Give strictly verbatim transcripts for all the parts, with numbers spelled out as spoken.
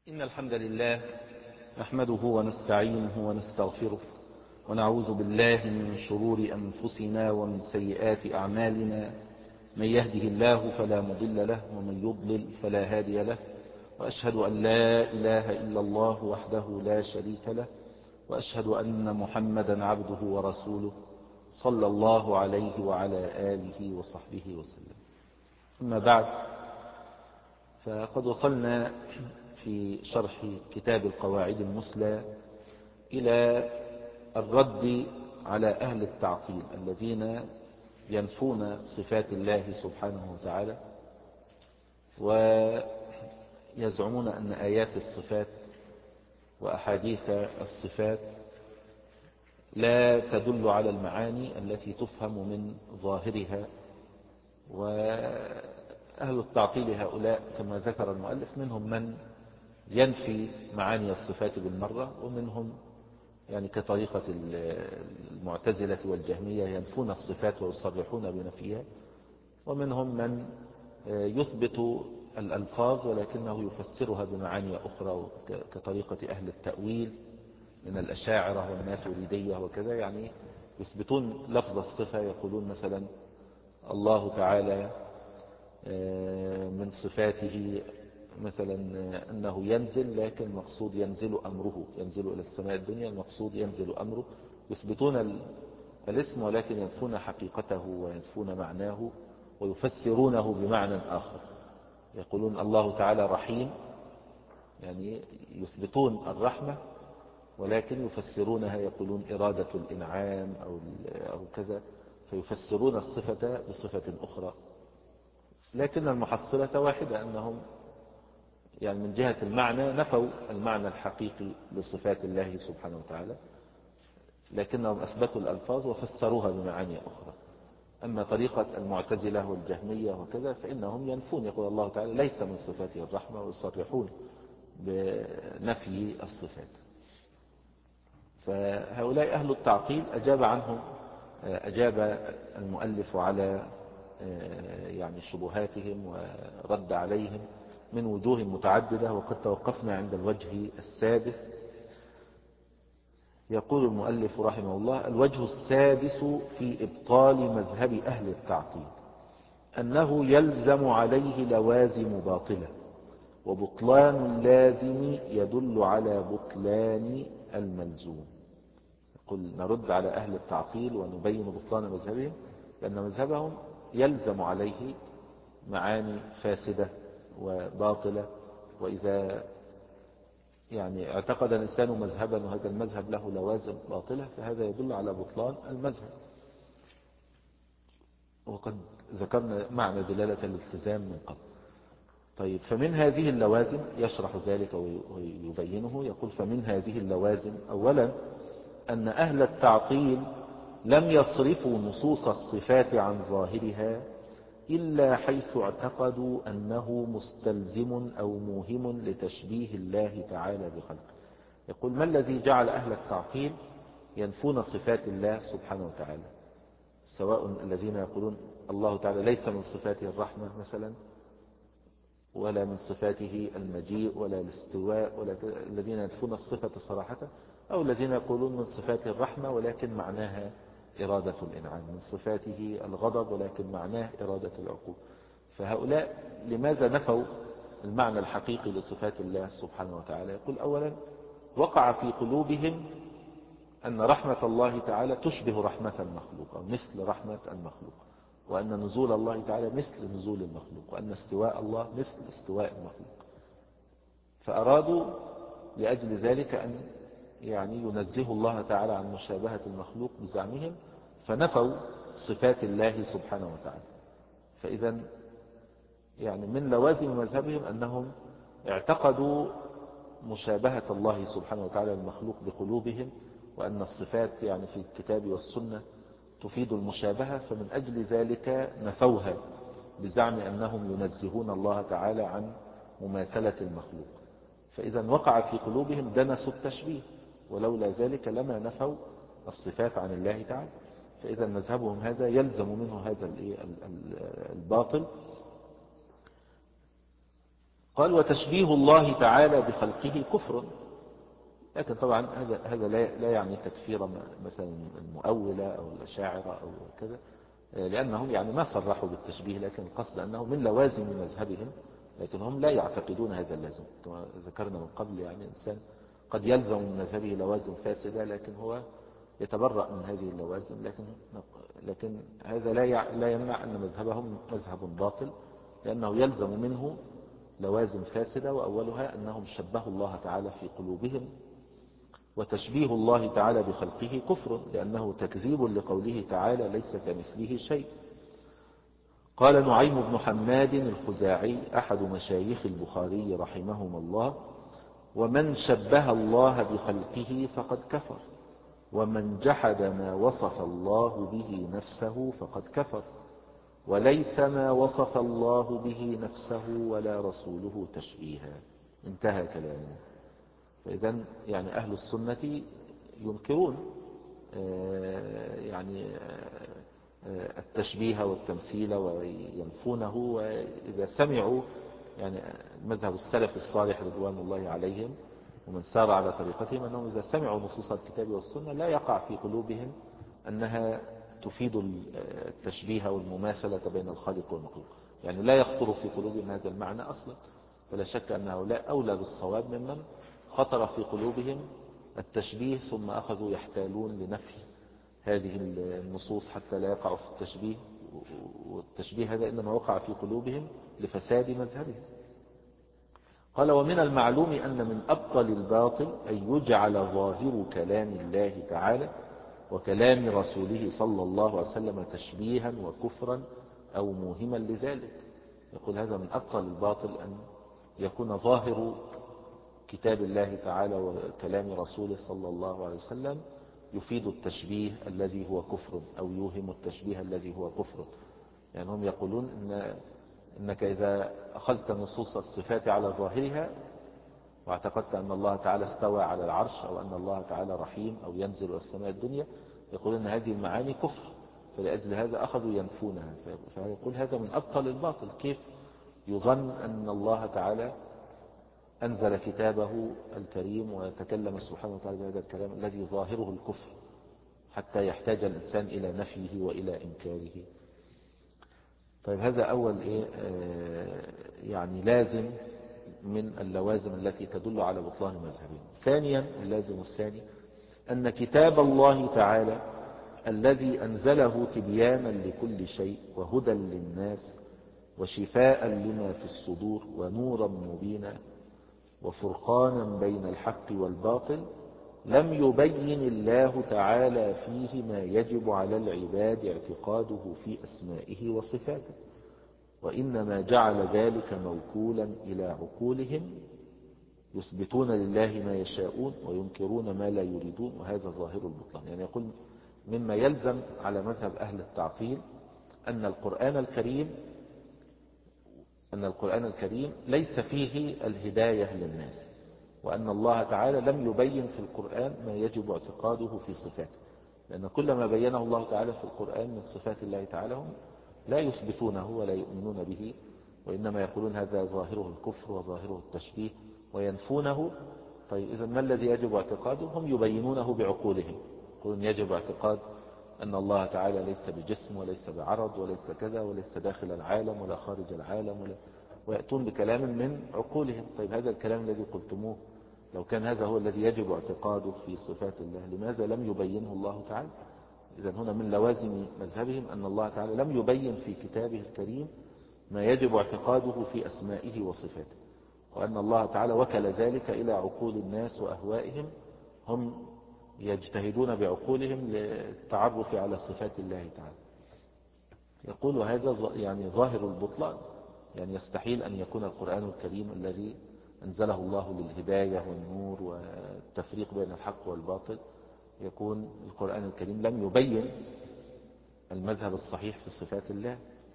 إن الحمد لله نحمده ونستعينه ونستغفره ونعوذ بالله من شرور أنفسنا ومن سيئات أعمالنا. من يهده الله فلا مضل له ومن يضلل فلا هادي له، وأشهد أن لا إله إلا الله وحده لا شريك له، وأشهد أن محمدا عبده ورسوله صلى الله عليه وعلى آله وصحبه وسلم. أما بعد، فقد وصلنا في شرح كتاب القواعد المثلى إلى الرد على أهل التعطيل الذين ينفون صفات الله سبحانه وتعالى، ويزعمون أن آيات الصفات وأحاديث الصفات لا تدل على المعاني التي تفهم من ظاهرها. وأهل التعطيل هؤلاء كما ذكر المؤلف منهم من ينفي معاني الصفات بالمرة، ومنهم يعني كطريقة المعتزلة والجهمية ينفون الصفات ويصرحون بنفيها، ومنهم من يثبت الألفاظ ولكنه يفسرها بمعاني أخرى كطريقة أهل التأويل من الأشاعرة والماتريدية وكذا. يعني يثبتون لفظ الصفة، يقولون مثلا الله تعالى من صفاته مثلا أنه ينزل، لكن المقصود ينزل أمره، ينزل إلى السماء الدنيا، المقصود ينزل أمره. يثبتون الاسم ولكن ينفون حقيقته وينفون معناه ويفسرونه بمعنى آخر. يقولون الله تعالى رحيم، يعني يثبتون الرحمة ولكن يفسرونها، يقولون إرادة الإنعام أو أو كذا، فيفسرون الصفة بصفة أخرى. لكن المحصلة واحدة، أنهم يعني من جهة المعنى نفوا المعنى الحقيقي لصفات الله سبحانه وتعالى، لكنهم أثبتوا الألفاظ وفسروها بمعاني أخرى. أما طريقة المعتزلة والجهمية وكذا فإنهم ينفون، يقول الله تعالى ليس من صفاته الرحمة، ويصرحون بنفي الصفات. فهؤلاء أهل التعطيل أجاب عنهم أجاب المؤلف على يعني شبهاتهم ورد عليهم من وجوه متعددة، وقد توقفنا عند الوجه السادس. يقول المؤلف رحمه الله: الوجه السادس في إبطال مذهب أهل التعطيل أنه يلزم عليه لوازم باطلة، وبطلان اللازم يدل على بطلان الملزوم. يقول نرد على أهل التعطيل ونبين بطلان مذهبهم، لأن مذهبهم يلزم عليه معاني فاسدة وباطلة، وإذا يعني اعتقد الإنسان مذهبا وهذا المذهب له لوازم باطلة فهذا يدل على بطلان المذهب. وقد ذكرنا معنى دلالة الالتزام من قبل. طيب، فمن هذه اللوازم يشرح ذلك ويبينه. يقول فمن هذه اللوازم أولا أن أهل التعطيل لم يصرفوا نصوص الصفات عن ظاهرها إلا حيث اعتقدوا أنه مستلزم أو موهم لتشبيه الله تعالى بخلقه. يقول ما الذي جعل أهل التعطيل ينفون صفات الله سبحانه وتعالى، سواء الذين يقولون الله تعالى ليس من صفاته الرحمة مثلا، ولا من صفاته المجيء ولا الاستواء، ولا الذين ينفون الصفة صراحة، أو الذين يقولون من صفاته الرحمة ولكن معناها إرادة الإنعام، من صفاته الغضب ولكن معناه إرادة العقوبة. فهؤلاء لماذا نفوا المعنى الحقيقي لصفات الله سبحانه وتعالى؟ يقول أولا وقع في قلوبهم أن رحمة الله تعالى تشبه رحمة المخلوق أو مثل رحمة المخلوق، وأن نزول الله تعالى مثل نزول المخلوق، وأن استواء الله مثل استواء المخلوق. فأرادوا لأجل ذلك أن يعني ينزه الله تعالى عن مشابهة المخلوق بزعمهم، فنفوا صفات الله سبحانه وتعالى. فإذا يعني من لوازم مذهبهم أنهم اعتقدوا مشابهة الله سبحانه وتعالى المخلوق بقلوبهم، وأن الصفات يعني في الكتاب والسنة تفيد المشابهة، فمن أجل ذلك نفوها بزعم أنهم ينزهون الله تعالى عن مماثلة المخلوق. فإذا وقع في قلوبهم دنس التشبيه، ولولا ذلك لما نفوا الصفات عن الله تعالى. فإذا مذهبهم هذا يلزم منه هذا الباطل. قال وتشبيه الله تعالى بخلقه كفر. لكن طبعا هذا هذا لا لا يعني تكفير مثلا المؤولة أو الأشاعرة أو كذا، لأنهم يعني ما صرحوا بالتشبيه، لكن القصد أنه من لوازم مذهبهم، لكن هم لا يعتقدون هذا اللازم. كما ذكرنا من قبل، يعني إنسان قد يلزم من مذهبه لوازم فاسدة، لكن هو يتبرأ من هذه اللوازم، لكن لكن هذا لا لا يمنع أن مذهبهم مذهب باطل، لأنه يلزم منه لوازم فاسدة، وأولها أنهم شبهوا الله تعالى في قلوبهم. وتشبيه الله تعالى بخلقه كفر، لأنه تكذيب لقوله تعالى ليس كمثله شيء. قال نعيم بن حماد الخزاعي أحد مشايخ البخاري رحمهما الله: ومن شبه الله بخلقه فقد كفر، ومن جحد ما وصف الله به نفسه فقد كفر، وليس ما وصف الله به نفسه ولا رسوله تشبيها. انتهى كلامه. فإذا يعني أهل السنة ينكرون يعني التشبيه والتمثيل وينفونه. وإذا سمعوا يعني مذهب السلف الصالح رضوان الله عليهم ومن سار على طريقتهم، أنهم إذا سمعوا نصوص الكتاب والسنة لا يقع في قلوبهم أنها تفيد التشبيه والمماثلة بين الخالق والمخلوق، يعني لا يخطر في قلوبهم هذا المعنى أصلا. فلا شك أن هؤلاء أولى بالصواب ممن خطر في قلوبهم التشبيه ثم أخذوا يحتالون لنفي هذه النصوص حتى لا يقعوا في التشبيه. والتشبيه هذا إنما وقع في قلوبهم لفساد مذهبهم. قال ومن المعلوم أن من أبطل الباطل أن يجعل ظاهر كلام الله تعالى وكلام رسوله صلى الله عليه وسلم تشبيها وكفرا أو موهما لذلك. يقول هذا من أبطل الباطل أن يكون ظاهر كتاب الله تعالى وكلام رسوله صلى الله عليه وسلم يفيد التشبيه الذي هو كفر، أو يوهم التشبيه الذي هو كفر. يعني هم يقولون إن إنك إذا أخذت نصوص الصفات على ظاهرها واعتقدت أن الله تعالى استوى على العرش، أو أن الله تعالى رحيم، أو ينزل إلى السماء الدنيا، يقولون أن هذه المعاني كفر، فلأجل هذا أخذوا ينفونها. فيقول هذا من أبطل الباطل. كيف يظن أن الله تعالى أنزل كتابه الكريم وتكلم سبحانه وتعالى بهذا الكلام الذي ظاهره الكفر حتى يحتاج الإنسان إلى نفيه وإلى إنكاره؟ طيب هذا أول إيه آه يعني لازم من اللوازم التي تدل على بطلان مذهبهم. ثانيا اللازم الثاني أن كتاب الله تعالى الذي أنزله تبيانا لكل شيء وهدى للناس وشفاء لما في الصدور ونورا مبينا وفرقانا بين الحق والباطل لم يبين الله تعالى فيه ما يجب على العباد اعتقاده في أسمائه وصفاته، وإنما جعل ذلك موكولا إلى عقولهم يثبتون لله ما يشاءون وينكرون ما لا يريدون، وهذا ظاهر البطلان. يعني يقول مما يلزم على مذهب أهل التعطيل أن القرآن الكريم أن القرآن الكريم ليس فيه الهداية للناس، وأن الله تعالى لم يبين في القرآن ما يجب اعتقاده في صفاته، لأن كل ما بينه الله تعالى في القرآن من صفات الله تعالى هم لا يثبتونه ولا يؤمنون به، وإنما يقولون هذا ظاهره الكفر وظاهره التشبيه وينفونه. طيب إذا ما الذي يجب اعتقاده؟ هم يبينونه بعقولهم، يقولون يجب اعتقاد أن الله تعالى ليس بجسم وليس بعرض وليس كذا وليس داخل العالم ولا خارج العالم ولا، ويأتون بكلام من عقولهم. طيب هذا الكلام الذي قلتموه لو كان هذا هو الذي يجب اعتقاده في صفات الله، لماذا لم يبينه الله تعالى؟ إذن هنا من لوازم مذهبهم أن الله تعالى لم يبين في كتابه الكريم ما يجب اعتقاده في أسمائه وصفاته، وأن الله تعالى وكل ذلك إلى عقول الناس وأهوائهم، هم يجتهدون بعقولهم للتعرف على صفات الله تعالى. يقول هذا يعني ظاهر البطلان، يعني يستحيل أن يكون القرآن الكريم الذي أنزله الله للهداية والنور والتفريق بين الحق والباطل يكون القرآن الكريم لم يبين المذهب الصحيح في صفات الله.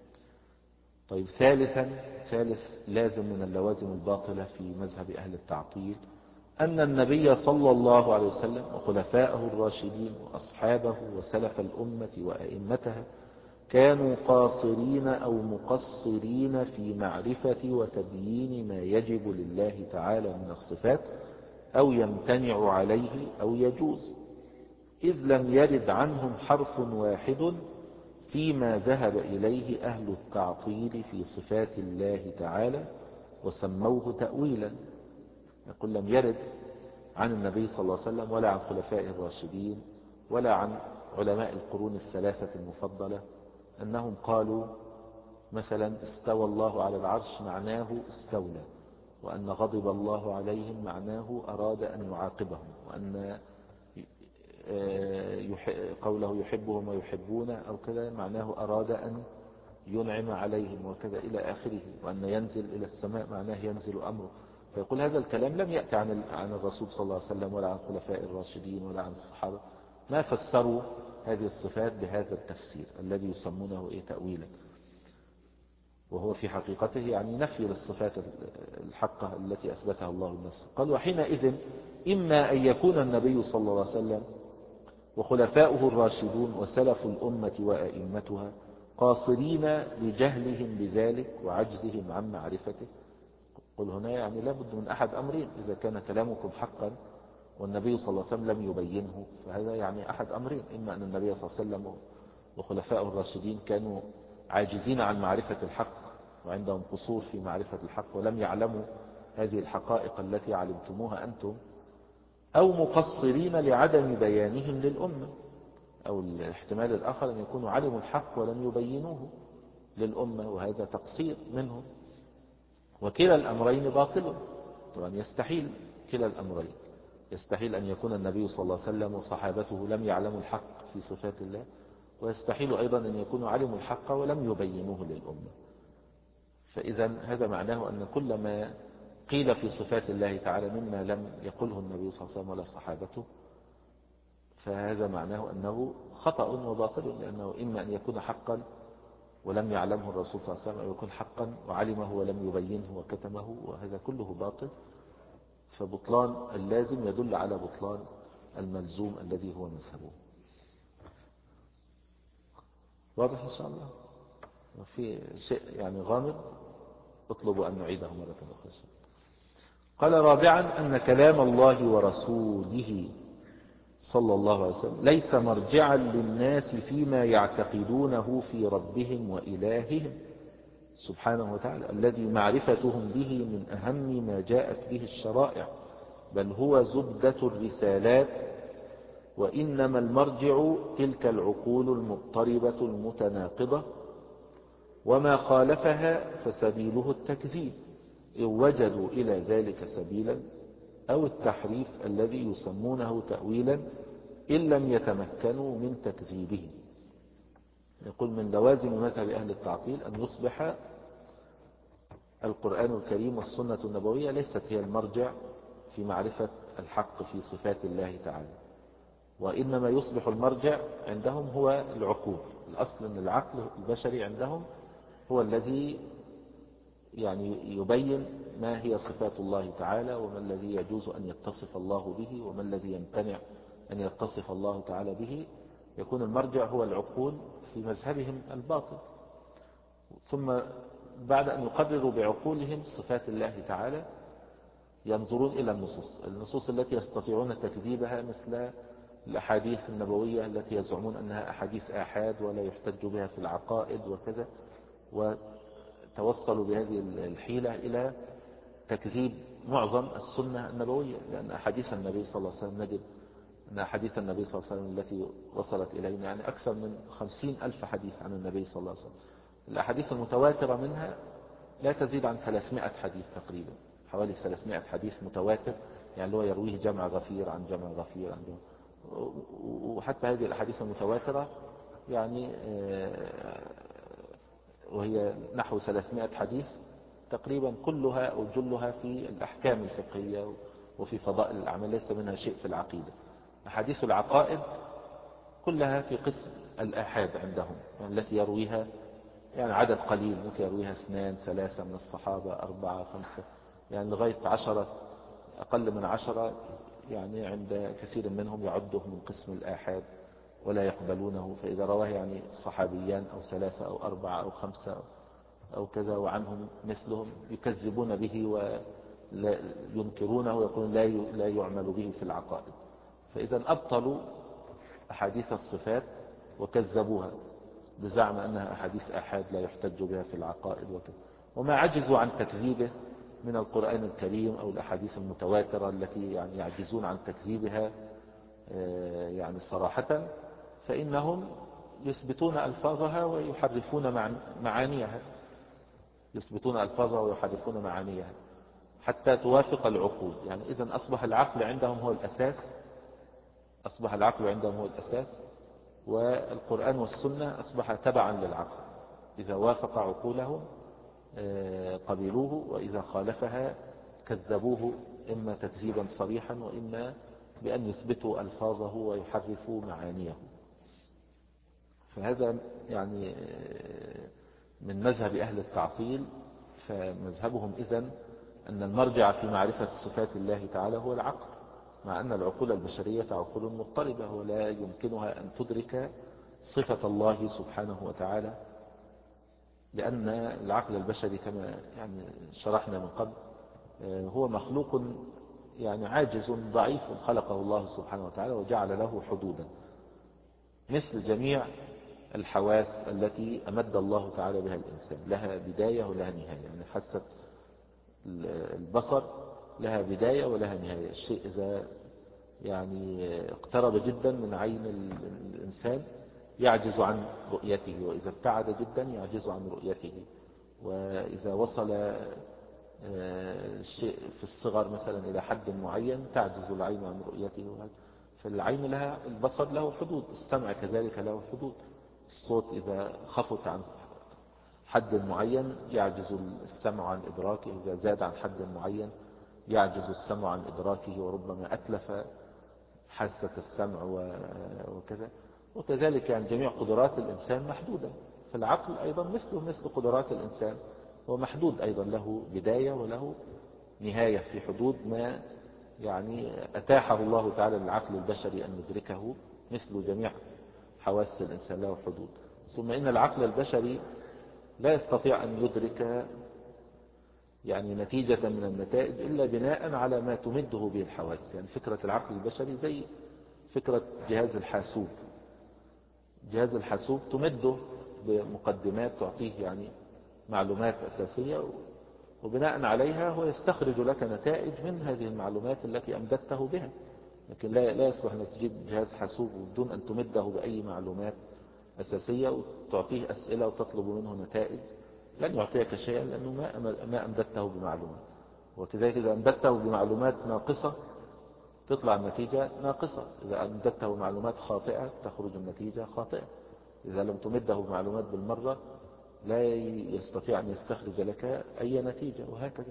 طيب ثالثا ثالث لازم من اللوازم الباطلة في مذهب أهل التعطيل أن النبي صلى الله عليه وسلم وخلفائه الراشدين وأصحابه وسلف الأمة وأئمتها كانوا قاصرين أو مقصرين في معرفة وتبيين ما يجب لله تعالى من الصفات أو يمتنع عليه أو يجوز، إذ لم يرد عنهم حرف واحد فيما ذهب إليه أهل التعطيل في صفات الله تعالى وسموه تأويلا. يقول لم يرد عن النبي صلى الله عليه وسلم ولا عن خلفائه الراشدين ولا عن علماء القرون الثلاثة المفضلة أنهم قالوا مثلا استوى الله على العرش معناه استولى، وأن غضب الله عليهم معناه أراد أن يعاقبهم، وأن قوله يحبهم ويحبون أو كذا معناه أراد أن ينعم عليهم وكذا إلى آخره، وأن ينزل إلى السماء معناه ينزل أمره. فيقول هذا الكلام لم يأتي عن عن الرسول صلى الله عليه وسلم ولا عن خلفاء الراشدين ولا عن الصحابة، ما فسروا هذه الصفات بهذا التفسير الذي يسمونه إيه تأويلا، وهو في حقيقته يعني نفي للصفات الحقة التي أثبتها الله لنفسه. قال وحينئذ إما أن يكون النبي صلى الله عليه وسلم وخلفاؤه الراشدون وسلف الأمة وأئمتها قاصرين لجهلهم بذلك وعجزهم عن معرفته. قل هنا يعني لابد من أحد أمرين، إذا كان كلامكم حقا والنبي صلى الله عليه وسلم لم يبينه فهذا يعني أحد أمرين، إما أن النبي صلى الله عليه وسلم وخلفاؤه الراشدين كانوا عاجزين عن معرفة الحق وعندهم قصور في معرفة الحق ولم يعلموا هذه الحقائق التي علمتموها أنتم، أو مقصرين لعدم بيانهم للأمة، أو الاحتمال الآخر أن يكونوا علموا الحق ولم يبينوه للأمة وهذا تقصير منهم. وكلا الأمرين باطل، طبعا يستحيل كلا الأمرين، يستحيل أن يكون النبي صلى الله عليه وسلم وصحابته لم يعلموا الحق في صفات الله، ويستحيل أيضا أن يكونوا علموا الحق ولم يبينوه للأمة. فإذا هذا معناه أن كل ما قيل في صفات الله تعالى مما لم يقله النبي صلى الله عليه وسلم ولا صحابته فهذا معناه أنه خطأ وباطل، لأنه إما أن يكون حقا ولم يعلمه الرسول صلى الله عليه وسلم، أو يكون حقا وعلمه ولم يبينه وكتمه، وهذا كله باطل. فبطلان اللازم يدل على بطلان الملزوم الذي هو مذهبه. واضح إن شاء الله؟ وفي شيء يعني غامض اطلبوا أن نعيده مرة أخرى. قال رابعا أن كلام الله ورسوله صلى الله عليه وسلم ليس مرجعا للناس فيما يعتقدونه في ربهم وإلههم سبحانه وتعالى الذي معرفتهم به من أهم ما جاءت به الشرائع، بل هو زبدة الرسالات، وإنما المرجع تلك العقول المضطربة المتناقضة، وما خالفها فسبيله التكذيب إن وجدوا إلى ذلك سبيلا، أو التحريف الذي يسمونه تأويلا إن لم يتمكنوا من تكذيبه. يقول من لوازم مذهب أهل التعطيل أن يصبح القرآن الكريم والسنة النبوية ليست هي المرجع في معرفة الحق في صفات الله تعالى، وإنما يصبح المرجع عندهم هو العقول. الأصل أن العقل البشري عندهم هو الذي يعني يبين ما هي صفات الله تعالى، وما الذي يجوز أن يتصف الله به، وما الذي يمتنع أن يتصف الله تعالى به. يكون المرجع هو العقول في مذهبهم الباطل. ثم بعد أن يقرروا بعقولهم صفات الله تعالى ينظرون إلى النصوص النصوص التي يستطيعون تكذيبها، مثل الأحاديث النبوية التي يزعمون أنها أحاديث آحاد ولا يحتج بها في العقائد وكذا، وتوصلوا بهذه الحيلة إلى تكذيب معظم السنة النبوية، لأن أحاديث النبي صلى الله عليه وسلم نجد أن أحاديث النبي صلى الله عليه وسلم التي وصلت إلينا يعني أكثر من خمسين ألف حديث عن النبي صلى الله عليه وسلم. الأحاديث المتواترة منها لا تزيد عن ثلاثمائة حديث تقريبا، حوالي ثلاثمائة حديث متواتر، يعني اللي هو يرويه جمع غفير عن جمع غفير عن جمع. وحتى هذه الأحاديث المتواترة يعني وهي نحو ثلاثمائة حديث تقريبا، كلها أو جلها في الأحكام الفقهية وفي فضائل الأعمال، ليس منها شيء في العقيدة. أحاديث العقائد كلها في قسم الآحاد عندهم، يعني التي يرويها يعني عدد قليل، ممكن يرويها اثنان ثلاثة من الصحابة، أربعة خمسة، يعني لغاية عشرة، أقل من عشرة يعني عند كثير منهم يعده من قسم الآحاد. ولا يقبلونه. فإذا رواه يعني صحابيان أو ثلاثة أو أربعة أو خمسة أو كذا وعنهم مثلهم يكذبون به وينكرونه ويقولون لا لا يعمل به في العقائد. فإذا أبطلوا أحاديث الصفات وكذبوها بزعم أنها أحاديث آحاد لا يحتج بها في العقائد وكذا. وما عجزوا عن تكذيبه من القرآن الكريم أو الأحاديث المتواترة التي يعني يعجزون عن تكذيبها يعني صراحة، فإنهم يثبتون ألفاظها ويحرفون معانيها يثبتون ألفاظها ويحرفون معانيها حتى توافق العقول. يعني إذن أصبح العقل عندهم هو الأساس أصبح العقل عندهم هو الأساس والقرآن والسنة أصبح تبعا للعقل. إذا وافق عقولهم قبلوه وإذا خالفها كذبوه، إما تكذيبا صريحا وإما بأن يثبتوا ألفاظه ويحرفوا معانيه. فهذا يعني من مذهب أهل التعطيل. فمذهبهم إذن أن المرجع في معرفة صفات الله تعالى هو العقل، مع أن العقول البشرية عقول مضطربة ولا يمكنها أن تدرك صفة الله سبحانه وتعالى، لأن العقل البشري كما يعني شرحنا من قبل هو مخلوق يعني عاجز ضعيف خلقه الله سبحانه وتعالى وجعل له حدودا مثل جميع الحواس التي أمد الله تعالى بها الإنسان، لها بداية ولها نهاية. يعني حاسة البصر لها بداية ولها نهاية. الشيء إذا يعني اقترب جدا من عين الإنسان يعجز عن رؤيته، وإذا ابتعد جدا يعجز عن رؤيته، وإذا وصل الشيء في الصغر مثلا إلى حد معين تعجز العين عن رؤيته. فالعين لها البصر له حدود، السمع كذلك له حدود. الصوت إذا خفت عن حد معين يعجز السمع عن إدراكه، إذا زاد عن حد معين يعجز السمع عن إدراكه وربما أتلف حاسة السمع وكذا. وكذلك يعني جميع قدرات الإنسان محدودة. فالعقل أيضا مثله مثل قدرات الإنسان هو محدود أيضا، له بداية وله نهاية في حدود ما يعني أتاحه الله تعالى للعقل البشري أن يدركه، مثل جميع حواس الإنسان له حدود. ثم إن العقل البشري لا يستطيع أن يدرك يعني نتيجة من النتائج إلا بناء على ما تمده به الحواس. يعني فكرة العقل البشري زي فكرة جهاز الحاسوب. جهاز الحاسوب تمده بمقدمات تعطيه يعني معلومات أساسية، وبناء عليها هو يستخرج لك نتائج من هذه المعلومات التي أمددته بها. لكن لا لا يصلح أنك تجيب جهاز حاسوب بدون أن تمده بأي معلومات أساسية وتعطيه أسئلة وتطلب منه نتائج، لن يعطيك شيئا لأنه ما ما أمددته بمعلومات. وكذلك إذا أمددته بمعلومات ناقصة تطلع النتيجة ناقصة، إذا أمددته بمعلومات خاطئة تخرج النتيجة خاطئة، إذا لم تمده بمعلومات بالمرة لا يستطيع أن يستخرج لك أي نتيجة، وهكذا.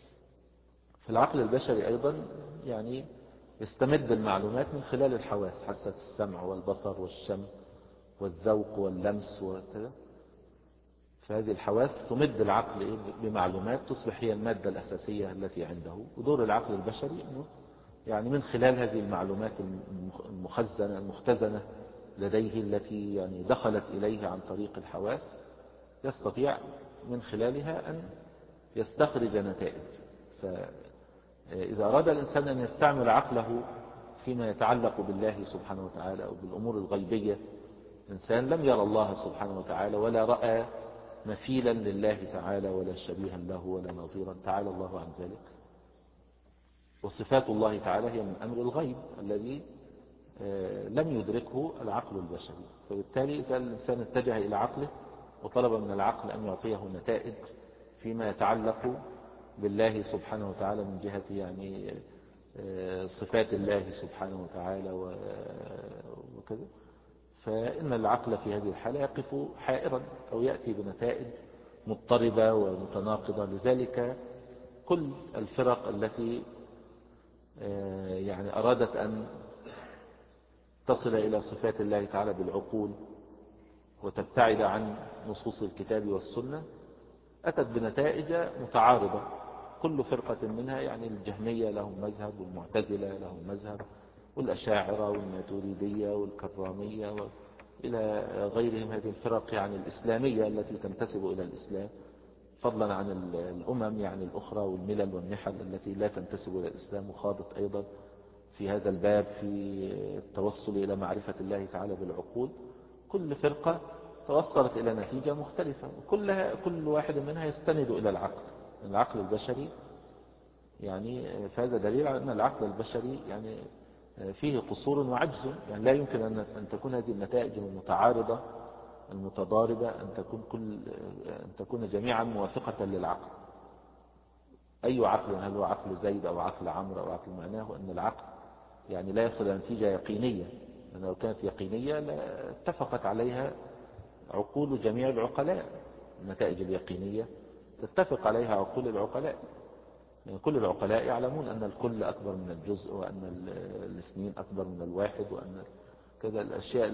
فالعقل البشري أيضا يعني يستمد المعلومات من خلال الحواس، حاسة السمع والبصر والشم والذوق واللمس وكذا. فهذه الحواس تمد العقل بمعلومات تصبح هي المادة الأساسية التي عنده. ودور العقل البشري أنه يعني من خلال هذه المعلومات المخزنة المختزنة لديه التي يعني دخلت إليه عن طريق الحواس يستطيع من خلالها أن يستخرج نتائج. فإذا أراد الإنسان أن يستعمل عقله فيما يتعلق بالله سبحانه وتعالى أو بالأمور الغيبية، إنسان لم يرى الله سبحانه وتعالى ولا رأى مثيلا لله تعالى ولا شبيها له ولا نظيرا، تعالى الله عن ذلك. وصفات الله تعالى هي من أمر الغيب الذي لم يدركه العقل البشري. فبالتالي إذا الإنسان اتجه إلى عقله وطلب من العقل أن يعطيه نتائج فيما يتعلق بالله سبحانه وتعالى من جهة يعني صفات الله سبحانه وتعالى وكذا، فإن العقل في هذه الحالة يقف حائرا أو يأتي بنتائج مضطربة ومتناقضة. لذلك كل الفرق التي يعني أرادت أن تصل إلى صفات الله تعالى بالعقول وتبتعد عن نصوص الكتاب والسنة أتت بنتائج متعارضة. كل فرقة منها يعني الجهمية لهم مذهب والمعتزلة لهم مذهب والأشاعرة والماتريدية والكرامية إلى غيرهم، هذه الفرق يعني الإسلامية التي تنتسب إلى الإسلام، فضلا عن الأمم يعني الأخرى والملل والنحل التي لا تنتسب إلى الإسلام، وخاضت أيضا في هذا الباب في التوصل إلى معرفة الله تعالى بالعقول. كل فرقة توصلت إلى نتيجة مختلفة، وكلها كل واحد منها يستند إلى العقل العقل البشري. يعني فهذا دليل على أن العقل البشري يعني فيه قصور وعجز، يعني لا يمكن أن تكون هذه النتائج المتعارضة المتضاربة أن تكون كل أن تكون جميعا موافقة للعقل. أي عقل، هل هو عقل زيد أو عقل عمرو أو عقل، معناه أن العقل يعني لا يصل إلى نتيجة يقينية، لأن لو كانت يقينية اتفقت عليها عقول جميع العقلاء. النتائج اليقينية تتفق عليها عقول العقلاء، يعني كل العقلاء يعلمون أن الكل أكبر من الجزء، وأن الاثنين أكبر من الواحد، وأن كذا الأشياء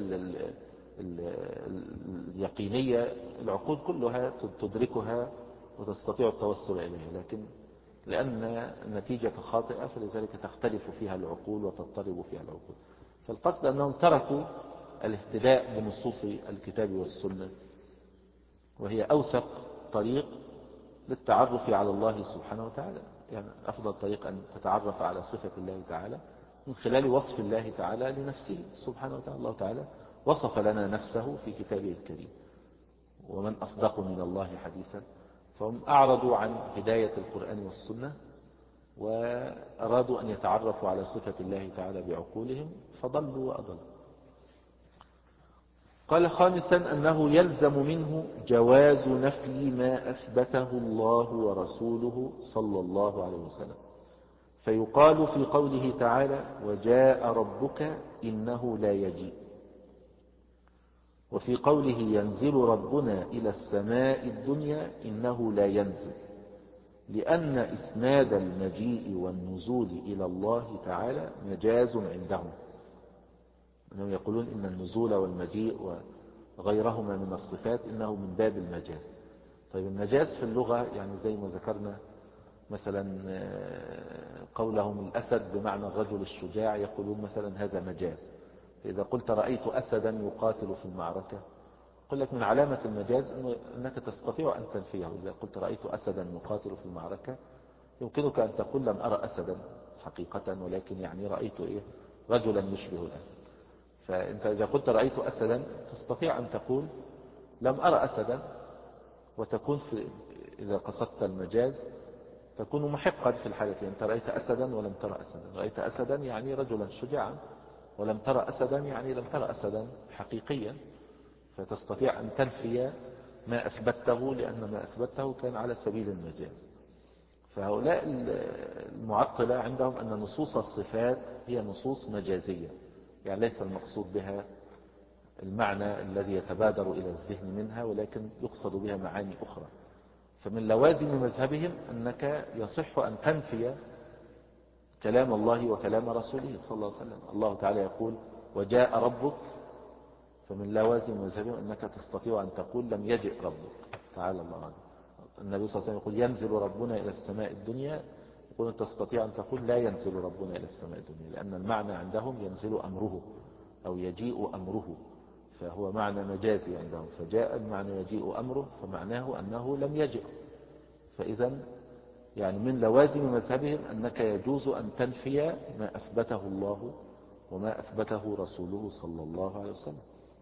اليقينية العقول كلها تدركها وتستطيع التوصل إليها، لكن لأن النتيجة خاطئة فلذلك تختلف فيها العقول وتضطرب فيها العقول. فالقصد أنهم تركوا الاهتداء بنصوص الكتاب والسنة، وهي أوثق طريق للتعرف على الله سبحانه وتعالى. يعني أفضل طريق أن تتعرف على صفة الله تعالى من خلال وصف الله تعالى لنفسه سبحانه وتعالى. الله تعالى وصف لنا نفسه في كتابه الكريم، ومن أصدق من الله حديثا. فهم أعرضوا عن هداية القرآن والسنة وأرادوا أن يتعرفوا على صفة الله تعالى بعقولهم فضلوا وأضلوا. قال خامسا أنه يلزم منه جواز نفي ما أثبته الله ورسوله صلى الله عليه وسلم، فيقال في قوله تعالى وجاء ربك إنه لا يجيء، وفي قوله ينزل ربنا إلى السماء الدنيا إنه لا ينزل، لأن إسناد المجيء والنزول إلى الله تعالى مجاز عندهم. أنهم يقولون إن النزول والمجيء وغيرهما من الصفات إنه من باب المجاز. طيب المجاز في اللغة يعني زي ما ذكرنا مثلا قولهم الأسد بمعنى الرجل الشجاع، يقولون مثلا هذا مجاز. فإذا قلت رأيت أسدا يقاتل في المعركة، قل لك من علامة المجاز أنك تستطيع أن تنفيه. إذا قلت رأيت أسدا يقاتل في المعركة يمكنك أن تقول لم أرى أسدا حقيقة، ولكن يعني رأيت إيه رجلا يشبه الأسد. فأنت إذا قلت رأيت أسدا تستطيع أن تقول لم أرى أسدا، وتكون في إذا قصدت المجاز تكون محقا في الحالة. أنت رأيت أسدا ولم ترى أسدا، رأيت أسدا يعني رجلا شجاعا، ولم ترى أسدا يعني لم ترى أسدا حقيقيا، فتستطيع أن تنفي ما أثبته لأن ما أثبته كان على سبيل المجاز. فهؤلاء المعطلة عندهم أن نصوص الصفات هي نصوص مجازية، يعني ليس المقصود بها المعنى الذي يتبادر إلى الذهن منها، ولكن يقصد بها معاني أخرى. فمن لوازم مذهبهم أنك يصح أن تنفي كلام الله وكلام رسوله صلى الله عليه وسلم. الله تعالى يقول وجاء ربك، فمن لوازم مذهبهم أنك تستطيع أن تقول لم يجئ ربك تعالى الله عنه. النبي صلى الله عليه وسلم يقول ينزل ربنا إلى السماء الدنيا، يقول تستطيع أن تقول لا ينزل ربنا إلى السماء الدنيا، لأن المعنى عندهم ينزل أمره أو يجيء أمره، فهو معنى مجازي عندهم. فجاء المعنى يجيء أمره فمعناه أنه لم يجئ. فإذا يعني من لوازم مذهبهم أنك يجوز أن تنفي ما أثبته الله وما أثبته رسوله صلى الله عليه وسلم.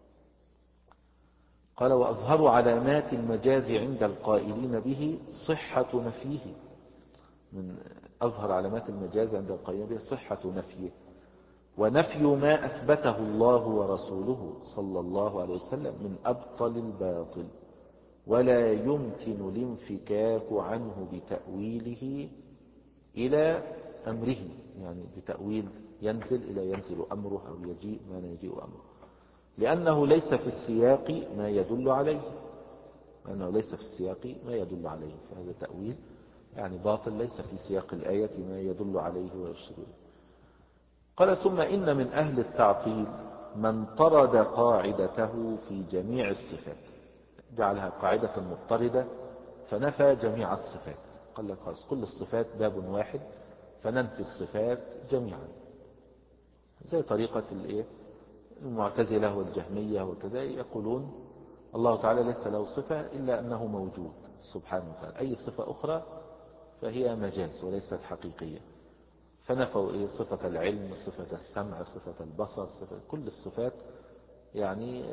قال وأظهر علامات المجاز عند القائلين به صحة نفيه. من أظهر علامات المجاز عند القائلين به صحة نفيه، ونفي ما أثبته الله ورسوله صلى الله عليه وسلم من أبطل الباطل، ولا يمكن الانفكاك عنه بتأويله إلى أمره، يعني بتأويل ينزل إلى ينزل أمره أو يجيء ما لا يجيء أمره، لأنه ليس في السياق ما يدل عليه لأنه ليس في السياق ما يدل عليه فهذا تأويل يعني باطل، ليس في سياق الآية ما يدل عليه ويرشد له. قال ثم إن من أهل التعطيل من طرد قاعدته في جميع الصفات، جعلها قاعدة مضطردة فنفى جميع الصفات. قال لك خلاص كل الصفات باب واحد فننفي الصفات جميعا. زي طريقة الايه المعتزلة والجهمية وكذا، يقولون الله تعالى ليس له صفة إلا أنه موجود سبحانه وتعالى، أي صفة أخرى فهي مجاز وليست حقيقية. فنفوا إيه صفة العلم، صفة السمع، صفة البصر، صفة كل الصفات، يعني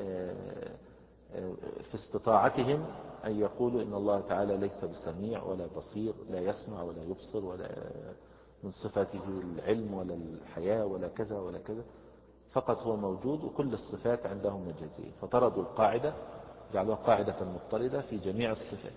في استطاعتهم أن يقولوا إن الله تعالى ليس بسميع ولا بصير، لا يسمع ولا يبصر، ولا من صفاته العلم ولا الحياة ولا كذا ولا كذا، فقط هو موجود، وكل الصفات عندهم مجازية. فطردوا القاعدة، جعلوها قاعدة مضطردة في جميع الصفات.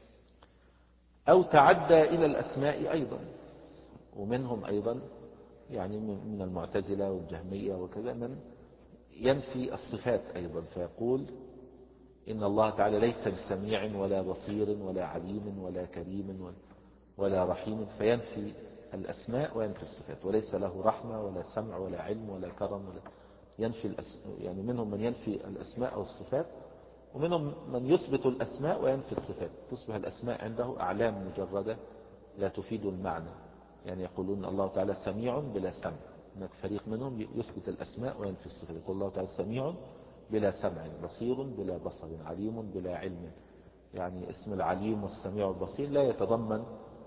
أو تعدى إلى الأسماء أيضا، ومنهم أيضا يعني من المعتزلة والجهمية وكذا من ينفي الصفات أيضا، فيقول إن الله تعالى ليس بسميع ولا بصير ولا عليم ولا كريم ولا رحيم، فينفي الأسماء وينفي الصفات، وليس له رحمة ولا سمع ولا علم ولا كرم ولا ينفي الأسماء. يعني منهم من ينفي الأسماء والصفات، ومنهم من يثبت الأسماء وينفي الصفات، تصبح الأسماء عنده أعلام مجردة لا تفيد المعنى. يعني يقولون الله تعالى سميع بلا سمع، هناك فريق منهم يثبت الأسماء وينفي الصفات، يقول الله تعالى سميع بلا سمع، بصير بلا بصر، عليم بلا علم. يعني اسم العليم والسميع والبصير لا يتضمن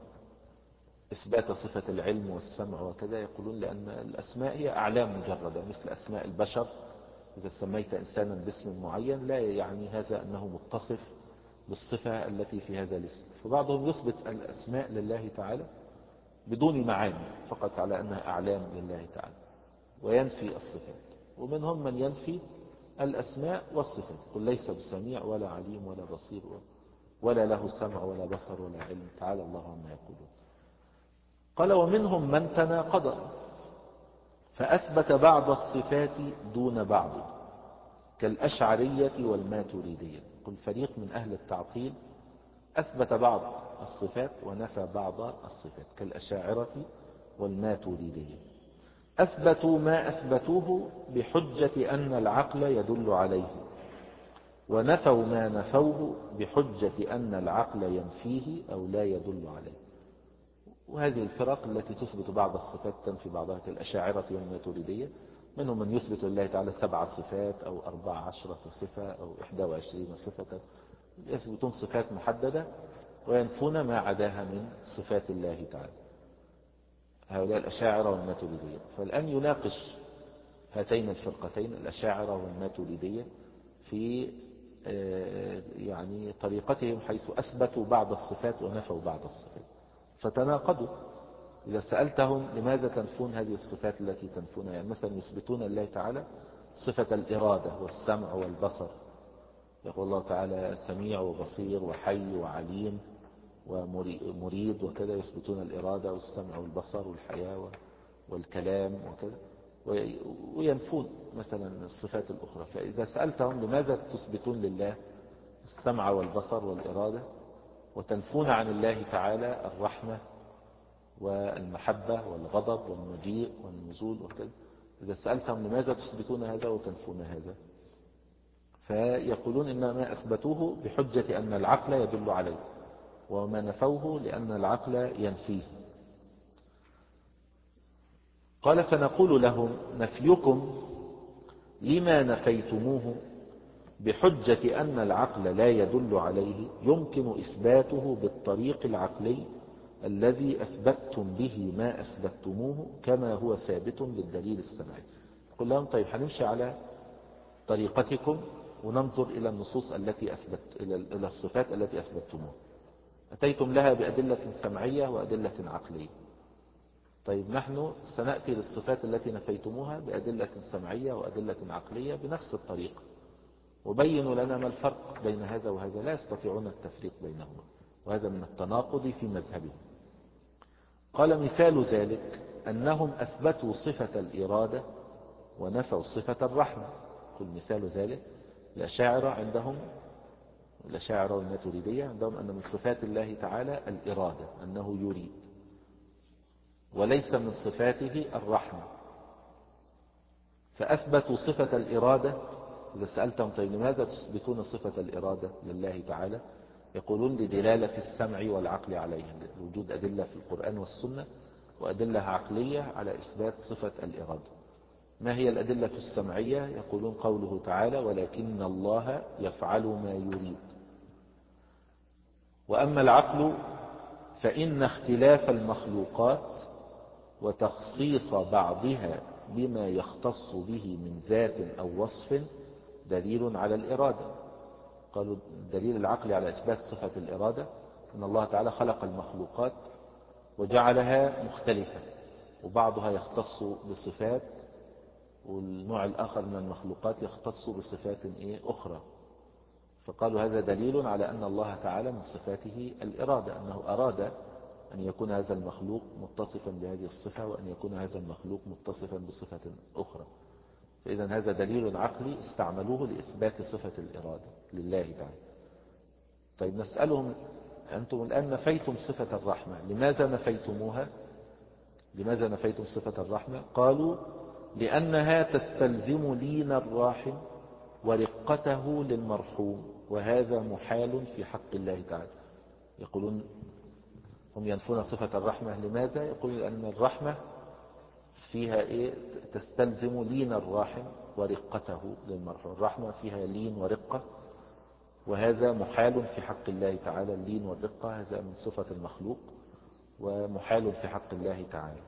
إثبات صفة العلم والسمع وكذا، يقولون لأن الأسماء هي أعلام مجردة مثل أسماء البشر. إذا سميت إنسانا باسم معين لا يعني هذا أنه متصف بالصفة التي في هذا الاسم. فبعضهم يثبت الأسماء لله تعالى بدون معاني، فقط على أنها أعلام لله تعالى، وينفي الصفات. ومنهم من ينفي الأسماء والصفات، قل ليس بسميع ولا عليم ولا بصير ولا له سمع ولا بصر ولا علم، تعالى الله عما يقولون. قال ومنهم من تناقض فأثبت بعض الصفات دون بعض، كالأشعرية والماتريدية. قل فريق من أهل التعطيل أثبت بعض الصفات ونفى بعض الصفات، كالأشاعرة والماتريدية. أثبتوا ما أثبتوه بحجة أن العقل يدل عليه، ونفوا ما نفوه بحجة أن العقل ينفيه أو لا يدل عليه. وهذه الفرق التي تثبت بعض الصفات تنفي بعضها، كالأشاعرة والماتريدية. منهم من يثبت لله تعالى سبع صفات أو أربع عشرة صفة أو إحدى وعشرين صفة، يثبتون صفات محددة وينفون ما عداها من صفات الله تعالى، هؤلاء الأشاعرة والماتريدية. فالآن يناقش هاتين الفرقتين الأشاعرة والماتريدية في يعني طريقتهم، حيث أثبتوا بعض الصفات ونفوا بعض الصفات فتناقضوا. إذا سألتهم لماذا تنفون هذه الصفات التي تنفونها، يعني مثلا يثبتون لله تعالى صفة الإرادة والسمع والبصر، يقول الله تعالى سميع وبصير وحي وعليم ومريد وكذا، يثبتون الإرادة والسمع والبصر والحياة والكلام وكذا، وينفون مثلا الصفات الأخرى. فإذا سألتهم لماذا تثبتون لله السمع والبصر والإرادة وتنفون عن الله تعالى الرحمة والمحبة والغضب والمجيء والنزول وكذا، إذا سألتهم لماذا تثبتون هذا وتنفون هذا، فيقولون إن ما أثبتوه بحجة أن العقل يدل عليه، وما نفوه لأن العقل ينفيه. قال فنقول لهم نفيكم لما نفيتموه بحجة أن العقل لا يدل عليه يمكن إثباته بالطريق العقلي الذي أثبتتم به ما أثبتتموه كما هو ثابت بالدليل السمعي. قل لهم طيب هنمشي على طريقتكم وننظر إلى النصوص التي أثبت إلى الصفات التي أثبتتموها، أتيتم لها بأدلة سمعية وأدلة عقلية. طيب نحن سنأتي للصفات التي نفيتموها بأدلة سمعية وأدلة عقلية بنفس الطريقة، وبينوا لنا ما الفرق بين هذا وهذا، لا يستطيعون التفريق بينهما، وهذا من التناقض في مذهبهم. قال مثال ذلك أنهم أثبتوا صفة الإرادة ونفوا صفة الرحمة. قل مثال ذلك الأشاعرة عندهم، الأشاعرة والماتريدية عندهم أن من صفات الله تعالى الإرادة، أنه يريد، وليس من صفاته الرحمة، فأثبتوا صفة الإرادة. إذا سألتهم طيب لماذا تثبتون صفة الإرادة لله تعالى، يقولون لدلالة السمع والعقل عليها، وجود أدلة في القرآن والسنة وأدلة عقلية على إثبات صفة الإرادة. ما هي الأدلة السمعية؟ يقولون قوله تعالى ولكن الله يفعل ما يريد. وأما العقل فإن اختلاف المخلوقات وتخصيص بعضها بما يختص به من ذات أو وصف دليل على الإرادة. قالوا دليل العقل على إثبات صفة الإرادة أن الله تعالى خلق المخلوقات وجعلها مختلفة، وبعضها يختص بصفات والنوع الآخر من المخلوقات يختص بصفات إيه أخرى. فقالوا هذا دليل على أن الله تعالى من صفاته الإرادة، أنه أراد أن يكون هذا المخلوق متصفا بهذه الصفة وأن يكون هذا المخلوق متصفا بصفة أخرى. فإذا هذا دليل عقلي استعملوه لإثبات صفة الإرادة لله تعالى. طيب نسألهم أنتم الآن نفيتم صفة الرحمة، لماذا نفيتموها؟ لماذا نفيتم صفة الرحمة؟ قالوا لأنها تستلزم لين الراحم ورقته للمرحوم، وهذا محال في حق الله تعالى. يقولون هم ينفون صفة الرحمة، لماذا؟ يقولون أن الرحمة فيها إيه؟ تستلزم لين الراحم ورقته للمرحوم. الرحمة فيها لين ورقة، وهذا محال في حق الله تعالى. اللين والرقة هذا من صفة المخلوق ومحال في حق الله تعالى.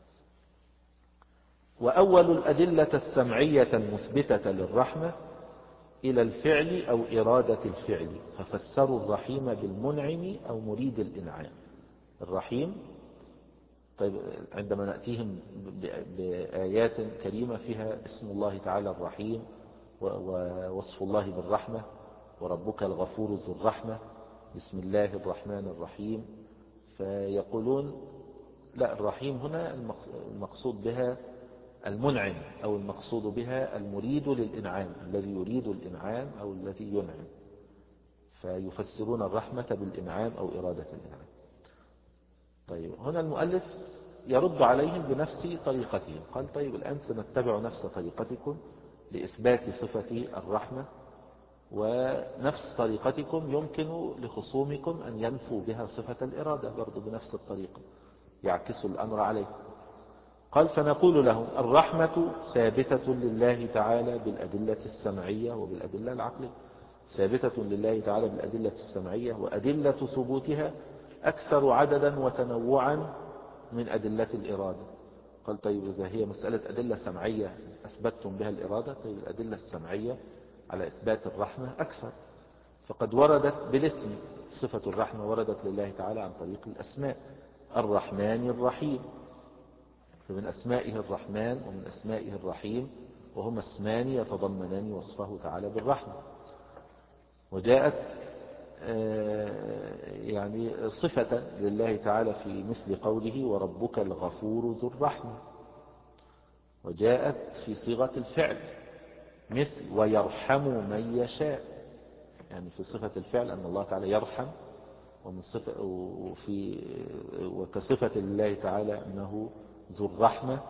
وأول الأدلة السمعية المثبتة للرحمة إلى الفعل أو إرادة الفعل، ففسروا الرحيم بالمنعم أو مريد الإنعام. الرحيم طيب عندما نأتيهم بآيات كريمة فيها اسم الله تعالى الرحيم ووصف الله بالرحمة، وربك الغفور ذو الرحمة، بسم الله الرحمن الرحيم، فيقولون لا، الرحيم هنا المقصود بها المنعم، أو المقصود بها المريد للإنعام، الذي يريد الإنعام أو الذي ينعم، فيفسرون الرحمة بالإنعام أو إرادة الإنعام. طيب هنا المؤلف يرد عليهم بنفس طريقتهم، قال طيب الآن سنتبع نفس طريقتكم لإثبات صفة الرحمة، ونفس طريقتكم يمكن لخصومكم أن ينفوا بها صفة الإرادة برضو بنفس الطريقة، يعكسوا الأمر عليه. قال فنقول لهم الرحمة ثابتة لله تعالى بالأدلة السمعية وبالأدلة العقلية. ثابتة لله تعالى بالأدلة السمعية، وأدلة ثبوتها أكثر عددا وتنوعا من أدلة الإرادة. قال طيب إذا هي مسألة أدلة سمعية أثبتتم بها الإرادة، طيب الأدلة السمعية على إثبات الرحمة أكثر، فقد وردت بالاسم. صفة الرحمة وردت لله تعالى عن طريق الأسماء، الرحمن الرحيم، فمن أسمائه الرحمن ومن أسمائه الرحيم، وهما اسمان يتضمنان وصفه تعالى بالرحمة. وجاءت يعني صفة لله تعالى في مثل قوله وربك الغفور ذو الرحمة، وجاءت في صيغة الفعل مثل ويرحم من يشاء، يعني في صفة الفعل أن الله تعالى يرحم، ومن صفة وفي وكصفة لله تعالى أنه ذو الرحمة،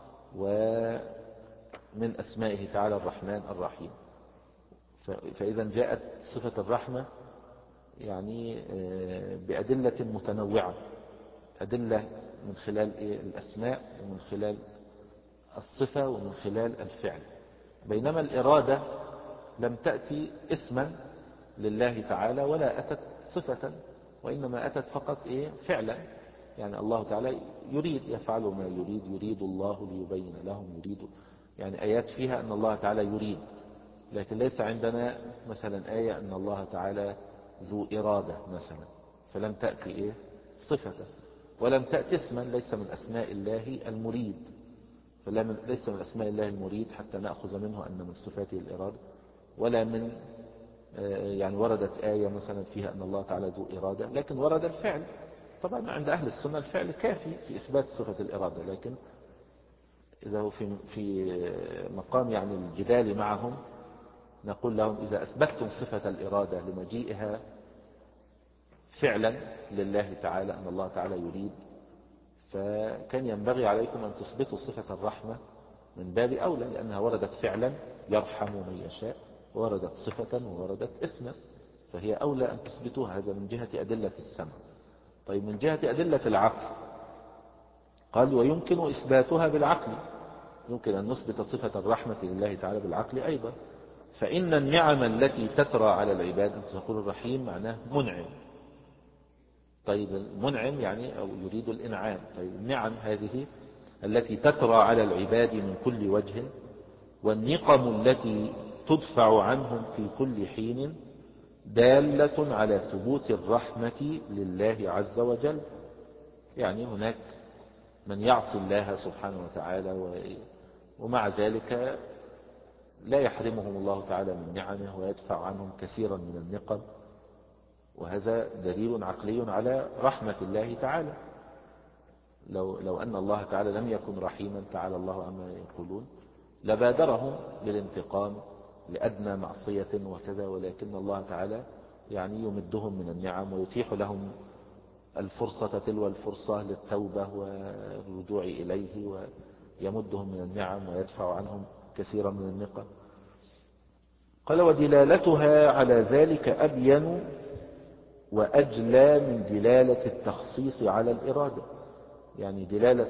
ومن أسمائه تعالى الرحمن الرحيم. فإذا جاءت صفة الرحمة يعني بأدلة متنوعة، أدلة من خلال الأسماء ومن خلال الصفة ومن خلال الفعل، بينما الإرادة لم تأتي اسما لله تعالى ولا أتت صفة، وإنما أتت فقط إيه فعلا. يعني الله تعالى يريد، يفعل ما يريد، يريد الله ليبين لهم، يريد يعني آيات فيها أن الله تعالى يريد، لكن ليس عندنا مثلا آية أن الله تعالى ذو إرادة مثلا، فلم تأتي إيه صفة، ولم تأتي اسما ليس من أسماء الله المريد، فليس من أسماء الله المريد حتى نأخذ منه أن من صفاته الإرادة، ولا من يعني وردت آية مثلا فيها أن الله تعالى ذو إرادة، لكن ورد الفعل. طبعا عند أهل السنة الفعل كافي في إثبات صفة الإرادة، لكن إذا هو في في مقام يعني الجدال معهم نقول لهم إذا أثبتتم صفة الإرادة لمجيئها فعلا لله تعالى أن الله تعالى يريد، فكان ينبغي عليكم أن تثبتوا صفة الرحمة من باب أولى، لأنها وردت فعلا يرحم من يشاء، وردت صفة ووردت اسما، فهي أولى أن تثبتوها. هذا من جهة أدلة السمع. طيب من جهة أدلة العقل قال ويمكن إثباتها بالعقل، يمكن أن نثبت صفة الرحمة لله تعالى بالعقل أيضا. فإن النعم التي تترى على العباد، أنت تقول الرحيم معناه منعم، طيب المنعم يعني أو يريد الإنعام، طيب النعم هذه التي تترى على العباد من كل وجه، والنقم التي تدفع عنهم في كل حين، دالة على ثبوت الرحمة لله عز وجل. يعني هناك من يعصي الله سبحانه وتعالى ومع ذلك لا يحرمهم الله تعالى من نعمه ويدفع عنهم كثيرا من النقم، وهذا دليل عقلي على رحمة الله تعالى. لو, لو أن الله تعالى لم يكن رحيما تعالى الله عما يقولون لبادرهم بالانتقام لأدنى معصية وكذا، ولكن الله تعالى يعني يمدهم من النعم ويتيح لهم الفرصة تلو الفرصة للتوبة والرجوع إليه، ويمدهم من النعم ويدفع عنهم كثيرا من النقم. قال ودلالتها على ذلك أبين وأجلى من دلالة التخصيص على الإرادة. يعني دلالة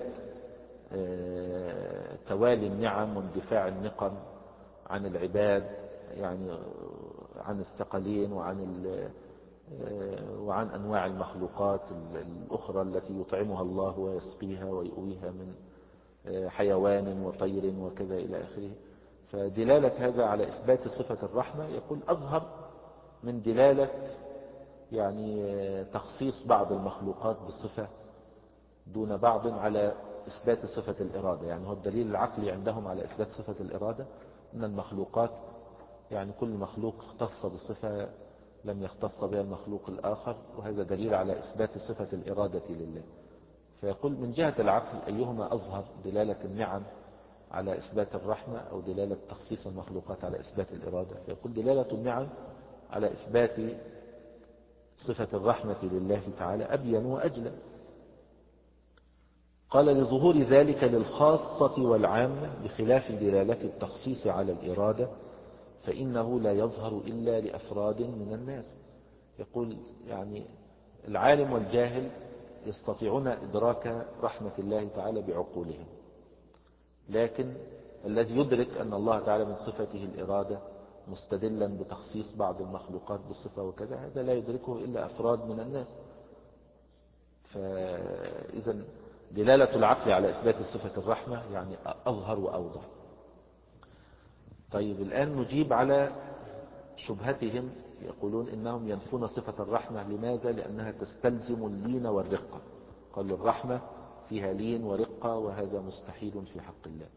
توالي النعم واندفاع النقم عن العباد، يعني عن الثقلين وعن وعن أنواع المخلوقات الأخرى التي يطعمها الله ويسقيها ويؤويها من حيوان وطير وكذا إلى آخره. فدلالة هذا على إثبات صفة الرحمة يقول أظهر من دلالة يعني تخصيص بعض المخلوقات بصفة دون بعض على إثبات صفة الإرادة. يعني هو الدليل العقلي عندهم على إثبات صفة الإرادة أن المخلوقات يعني كل مخلوق اختص بصفة لم يختص بها المخلوق الآخر، وهذا دليل على إثبات صفة الإرادة لله. فيقول من جهة العقل أيهما أظهر، دلالة النعم على إثبات الرحمة أو دلالة تخصيص المخلوقات على إثبات الإرادة؟ فيقول دلالة النعم على إثبات صفة الرحمة لله تعالى أبين وأجلى. قال لظهور ذلك للخاصة والعامة بخلاف دلالة التخصيص على الإرادة، فإنه لا يظهر إلا لأفراد من الناس. يقول يعني العالم والجاهل يستطيعون إدراك رحمة الله تعالى بعقولهم، لكن الذي يدرك أن الله تعالى من صفته الإرادة مستدلا بتخصيص بعض المخلوقات بصفة وكذا، هذا لا يدركه إلا أفراد من الناس. فإذا دلالة العقل على إثبات صفة الرحمة يعني أظهر وأوضح. طيب الآن نجيب على شبهتهم، يقولون إنهم ينفون صفة الرحمة. لماذا؟ لأنها تستلزم اللين والرقة. قالوا الرحمة فيها لين ورقة وهذا مستحيل في حق الله.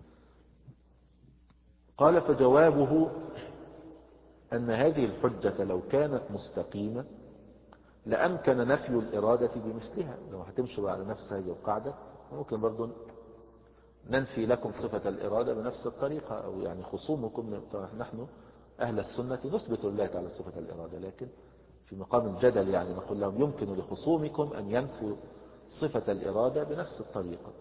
قال فجوابه أن هذه الحجة لو كانت مستقيمة لأمكن نفي الإرادة بمثلها. لو هتمشوا على نفس هذه القاعدة ممكن برضو ننفي لكم صفة الإرادة بنفس الطريقة، أو يعني خصومكم. نحن أهل السنة نثبت لله تعالى صفة الإرادة، لكن في مقام الجدل يعني نقول لهم يمكن لخصومكم أن ينفوا صفة الإرادة بنفس الطريقة.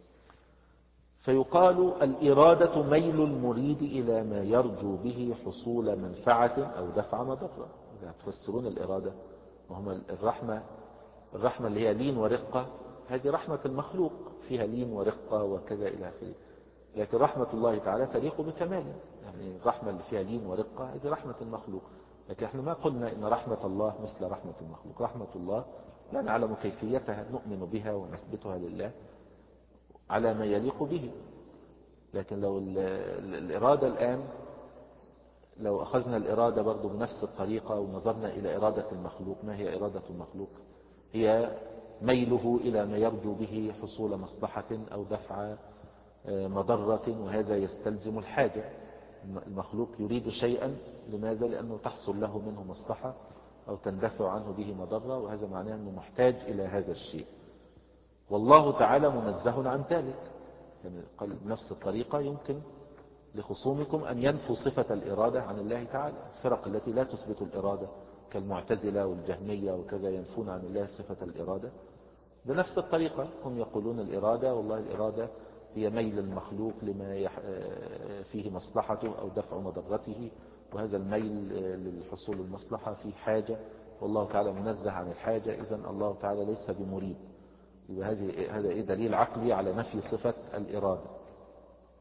فيقال الإرادة ميل المريد إلى ما يرجو به حصول منفعة أو دفع مضرة. إذا تفسرون الإرادة وهم الرحمة، الرحمة اللي هي لين ورقة، هذه رحمة المخلوق فيها لين ورقة وكذا إلى آخره، لكن رحمة الله تعالى تليق بكماله. يعني الرحمة اللي فيها لين ورقة هذه رحمة المخلوق، لكن احنا ما قلنا إن رحمة الله مثل رحمة المخلوق. رحمة الله لا نعلم كيفيتها، نؤمن بها ونثبتها لله على ما يليق به. لكن لو الإرادة الآن، لو أخذنا الإرادة برضو بنفس الطريقة ونظرنا إلى إرادة المخلوق، ما هي إرادة المخلوق؟ هي ميله إلى ما يرجو به حصول مصلحة أو دفع مضرة، وهذا يستلزم الحاجة. المخلوق يريد شيئا، لماذا؟ لأنه تحصل له منه مصلحة أو تندفع عنه به مضرة، وهذا معناه أنه محتاج إلى هذا الشيء. والله تعالى منزه عن ذلك. يعني قال بنفس الطريقة يمكن لخصومكم أن ينفوا صفة الإرادة عن الله تعالى. الفرق التي لا تثبت الإرادة كالمعتزلة والجهمية وكذا ينفون عن الله صفة الإرادة بنفس الطريقة. هم يقولون الإرادة، والله الإرادة هي ميل المخلوق لما فيه مصلحته أو دفع مضرته، وهذا الميل للحصول المصلحة فيه حاجة، والله تعالى منزه عن الحاجة، إذن الله تعالى ليس بمريد. هذا إيه دليل عقلي على نفي صفة الإرادة.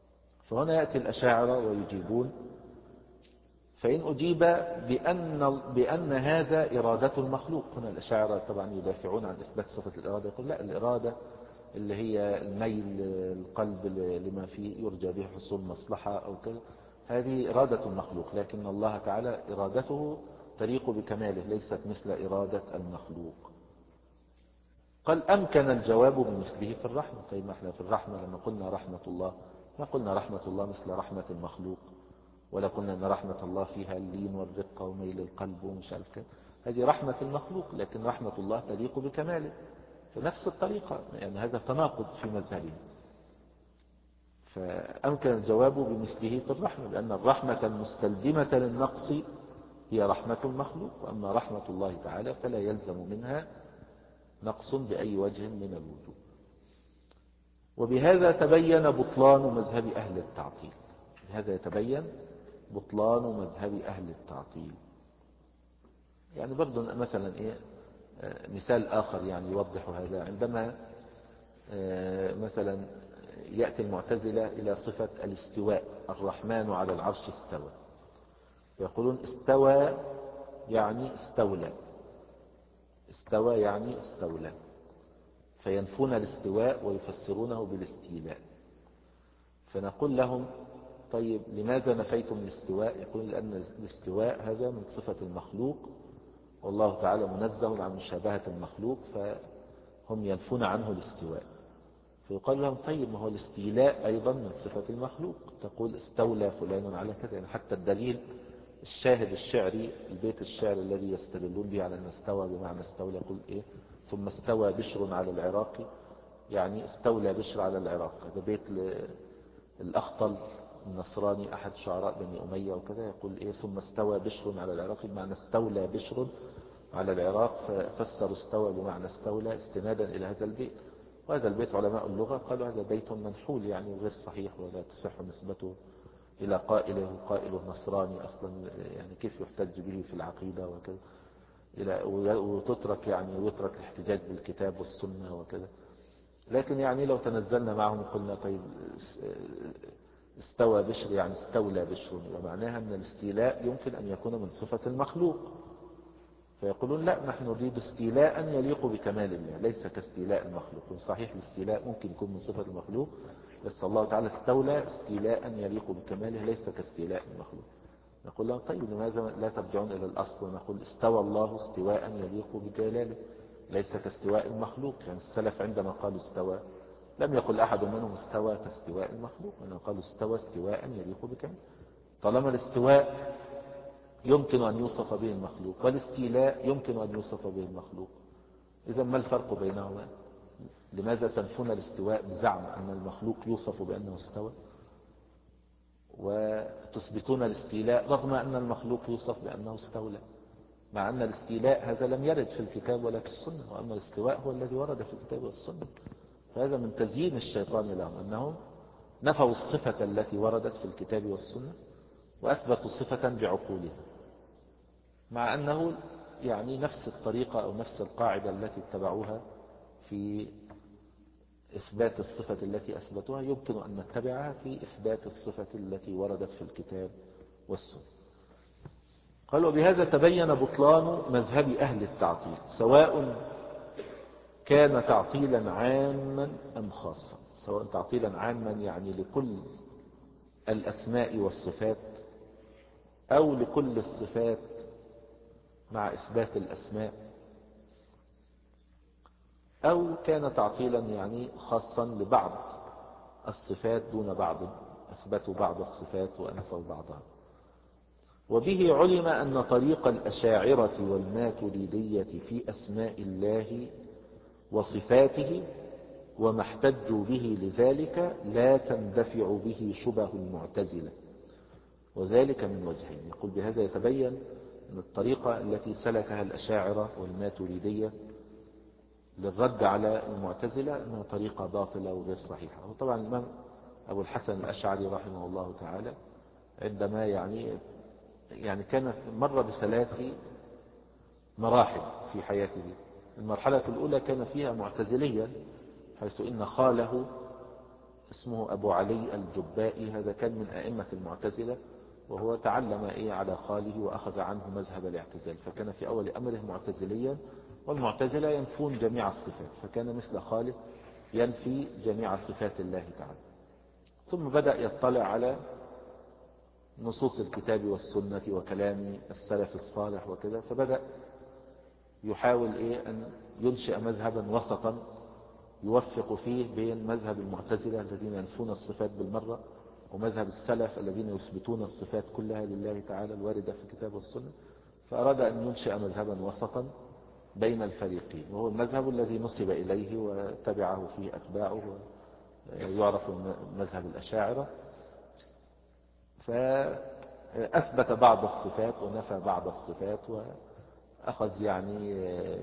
فهنا يأتي الأشاعرة ويجيبون، فإن أجيب بأن, بأن هذا إرادة المخلوق، هنا الأشاعرة طبعا يدافعون عن إثبات صفة الإرادة، يقول لا، الإرادة اللي هي الميل القلب لما فيه يرجى به حصول مصلحة أو كذا، هذه إرادة المخلوق، لكن الله تعالى إرادته تليق بكماله، ليست مثل إرادة المخلوق. قال أمكن الجواب بمثله في الرحمة. طيب ما احنا في الرحمة لما قلنا رحمة الله ما قلنا رحمة الله مثل رحمة المخلوق، ولا قلنا أن رحمة الله فيها اللين والرقة وميل القلب ومش عارف كده، هذه رحمة المخلوق، لكن رحمة الله تليق بكماله بنفس الطريقة، يعني هذا تناقض في مذهبه. فأمكن الجواب بمثله في الرحمة، لأن الرحمة المستلزمة للنقص هي رحمة المخلوق، وأما رحمة الله تعالى فلا يلزم منها نقص بأي وجه من الوجوه. وبهذا تبين بطلان مذهب أهل التعطيل، بهذا يتبين بطلان مذهب أهل التعطيل. يعني برضو مثلا إيه مثال آخر يعني يوضح هذا، عندما مثلا يأتي المعتزلة إلى صفة الاستواء، الرحمن على العرش استوى، يقولون استوى يعني استولى، استوى يعني استولى، فينفون الاستواء ويفسرونه بالاستيلاء. فنقول لهم طيب لماذا نفيتم الاستواء؟ يقول لأن الاستواء هذا من صفة المخلوق، والله تعالى منزه عن مشابهة المخلوق، فهم ينفون عنه الاستواء. فيقال لهم طيب ما هو الاستيلاء أيضا من صفة المخلوق، تقول استولى فلان على كذا، يعني حتى الدليل الشاهد الشعري، البيت الشعر الذي يستدلون به على أن استوى بمعنى استولى، يقول إيه ثم استوى بشر على العراق، يعني استولى بشر على العراق. هذا بيت الأخطل النصراني أحد شعراء بني أمية وكذا، يقول إيه ثم استوى بشر على العراق بمعنى استولى بشر على العراق، ففسروا استوى بمعنى استولى استنادا إلى هذا البيت. وهذا البيت علماء اللغة قالوا هذا بيت منحول يعني غير صحيح ولا تصح نسبته إلى قائله، قائله نصراني أصلا، يعني كيف يحتج به في العقيدة وكذا، إلى وتترك يعني ويترك الاحتجاج بالكتاب والسنة وكذا. لكن يعني لو تنزلنا معهم قلنا طيب استوى بشر يعني استولى بشر، ومعناها أن الاستيلاء يمكن أن يكون من صفة المخلوق، فيقولون لا، نحن نريد استيلاء يليق بكمال الله ليس كاستيلاء المخلوق. صحيح الاستيلاء ممكن يكون من صفة المخلوق، بس الله تعالى استولى استيلاء يليق بكماله ليس كاستيلاء المخلوق. نقول لهم طيب لماذا لا ترجعون إلى الأصل ونقول استوى الله استواء يليق بجلاله ليس كاستواء المخلوق؟ يعني السلف عندما قالوا استوى لم يقل أحد منهم استوى كاستواء المخلوق، وإنما قالوا استوى استواء يليق بكماله. طالما الاستواء يمكن أن يوصف به المخلوق والاستيلاء يمكن أن يوصف به المخلوق، إذا ما الفرق بينهما؟ لماذا تنفون الاستواء بزعم أن المخلوق يوصف بأنه استوى، وتثبتون الاستيلاء رغم أن المخلوق يوصف بأنه استولى، مع أن الاستيلاء هذا لم يرد في الكتاب ولا في السنة، وأما الاستواء هو الذي ورد في الكتاب والسنة. فهذا من تزيين الشيطان لهم، أنهم نفوا الصفة التي وردت في الكتاب والسنة وأثبتوا صفة بعقولهم، مع أنه يعني نفس الطريقة أو نفس القاعدة التي اتبعوها في إثبات الصفة التي أثبتوها يمكن أن نتبعها في إثبات الصفة التي وردت في الكتاب والسنة. قالوا بهذا تبين بطلان مذهب أهل التعطيل، سواء كان تعطيلا عاما أم خاصا، سواء تعطيلا عاما يعني لكل الأسماء والصفات، أو لكل الصفات مع إثبات الأسماء، أو كان تعطيلا يعني خاصا لبعض الصفات دون بعض، أثبتوا بعض الصفات وأنفوا بعضها. وبه علم أن طريق الأشاعرة والماتريدية في أسماء الله وصفاته وما احتجوا به لذلك لا تندفع به شبه المعتزلة، وذلك من وجهين. يقول بهذا يتبين أن الطريقة التي سلكها الأشاعرة والماتريدية للرد على المعتزلة أنها طريقة باطلة وغير صحيحة. وطبعا الإمام أبو الحسن الأشعري رحمه الله تعالى عندما يعني يعني كان مر بثلاث مراحل في حياته. المرحلة الأولى كان فيها معتزليا، حيث إن خاله اسمه أبو علي الجبائي، هذا كان من أئمة المعتزلة، وهو تعلم إيه على خاله وأخذ عنه مذهب الاعتزال، فكان في أول أمره معتزليا، والمعتزلة ينفون جميع الصفات، فكان مثل خاله ينفي جميع صفات الله تعالى. ثم بدأ يطلع على نصوص الكتاب والسنة وكلام السلف الصالح وكذا، فبدأ يحاول إيه أن ينشئ مذهبا وسطا يوفق فيه بين مذهب المعتزلة الذين ينفون الصفات بالمرة، ومذهب السلف الذين يثبتون الصفات كلها لله تعالى الواردة في الكتاب والسنة. فأراد أن ينشئ مذهبا وسطا بين الفريقين، وهو المذهب الذي نسب إليه وتبعه فيه أتباعه، يعرف مذهب الأشاعرة. فأثبت بعض الصفات ونفى بعض الصفات، وأخذ يعني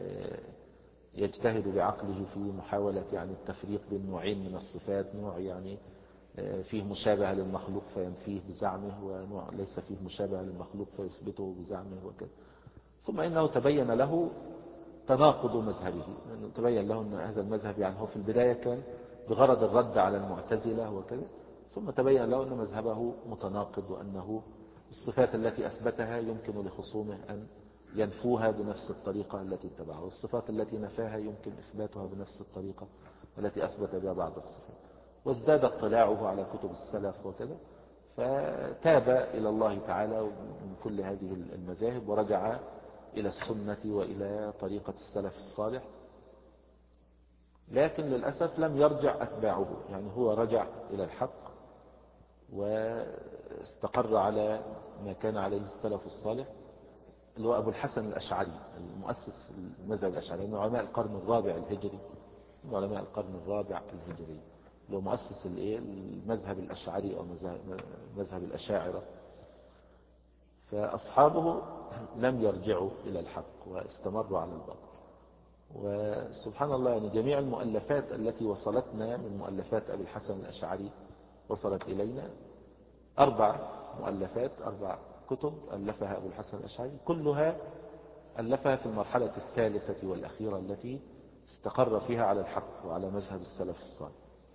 يجتهد بعقله في محاولة يعني التفريق بين نوعين من الصفات، نوع يعني فيه مشابه للمخلوق فينفيه بزعمه، ونوع ليس فيه مشابه للمخلوق فيثبته بزعمه وكذا. ثم إنه تبين له تناقض مذهبه، يعني تبين له أن هذا المذهب يعني هو في البداية كان بغرض الرد على المعتزلة وكذا، ثم تبين له أن مذهبه متناقض، وأنه الصفات التي أثبتها يمكن لخصومه أن ينفوها بنفس الطريقة التي اتبعها، والصفات التي نفاها يمكن إثباتها بنفس الطريقة التي أثبت بها بعض الصفات. وازداد اطلاعه على كتب السلف وكذا، فتاب إلى الله تعالى من كل هذه المذاهب، ورجع إلى السنة وإلى طريقة السلف الصالح. لكن للأسف لم يرجع أتباعه، يعني هو رجع إلى الحق واستقر على ما كان عليه السلف الصالح، اللي هو أبو الحسن الأشعري المؤسس المذهب الأشعري من علماء القرن الرابع الهجري، من علماء القرن الرابع الهجري، اللي هو مؤسس المذهب الأشعري أو مذهب الأشاعرة. فأصحابه لم يرجعوا إلى الحق واستمروا على الباطل. وسبحان الله، يعني جميع المؤلفات التي وصلتنا من مؤلفات أبي الحسن الأشعري وصلت إلينا أربع مؤلفات، أربع كتب ألفها أبو الحسن الأشعري، كلها ألفها في المرحلة الثالثة والأخيرة التي استقر فيها على الحق وعلى مذهب السلف الصالح.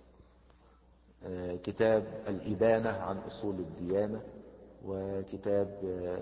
كتاب الإبانة عن أصول الديانة، وكتاب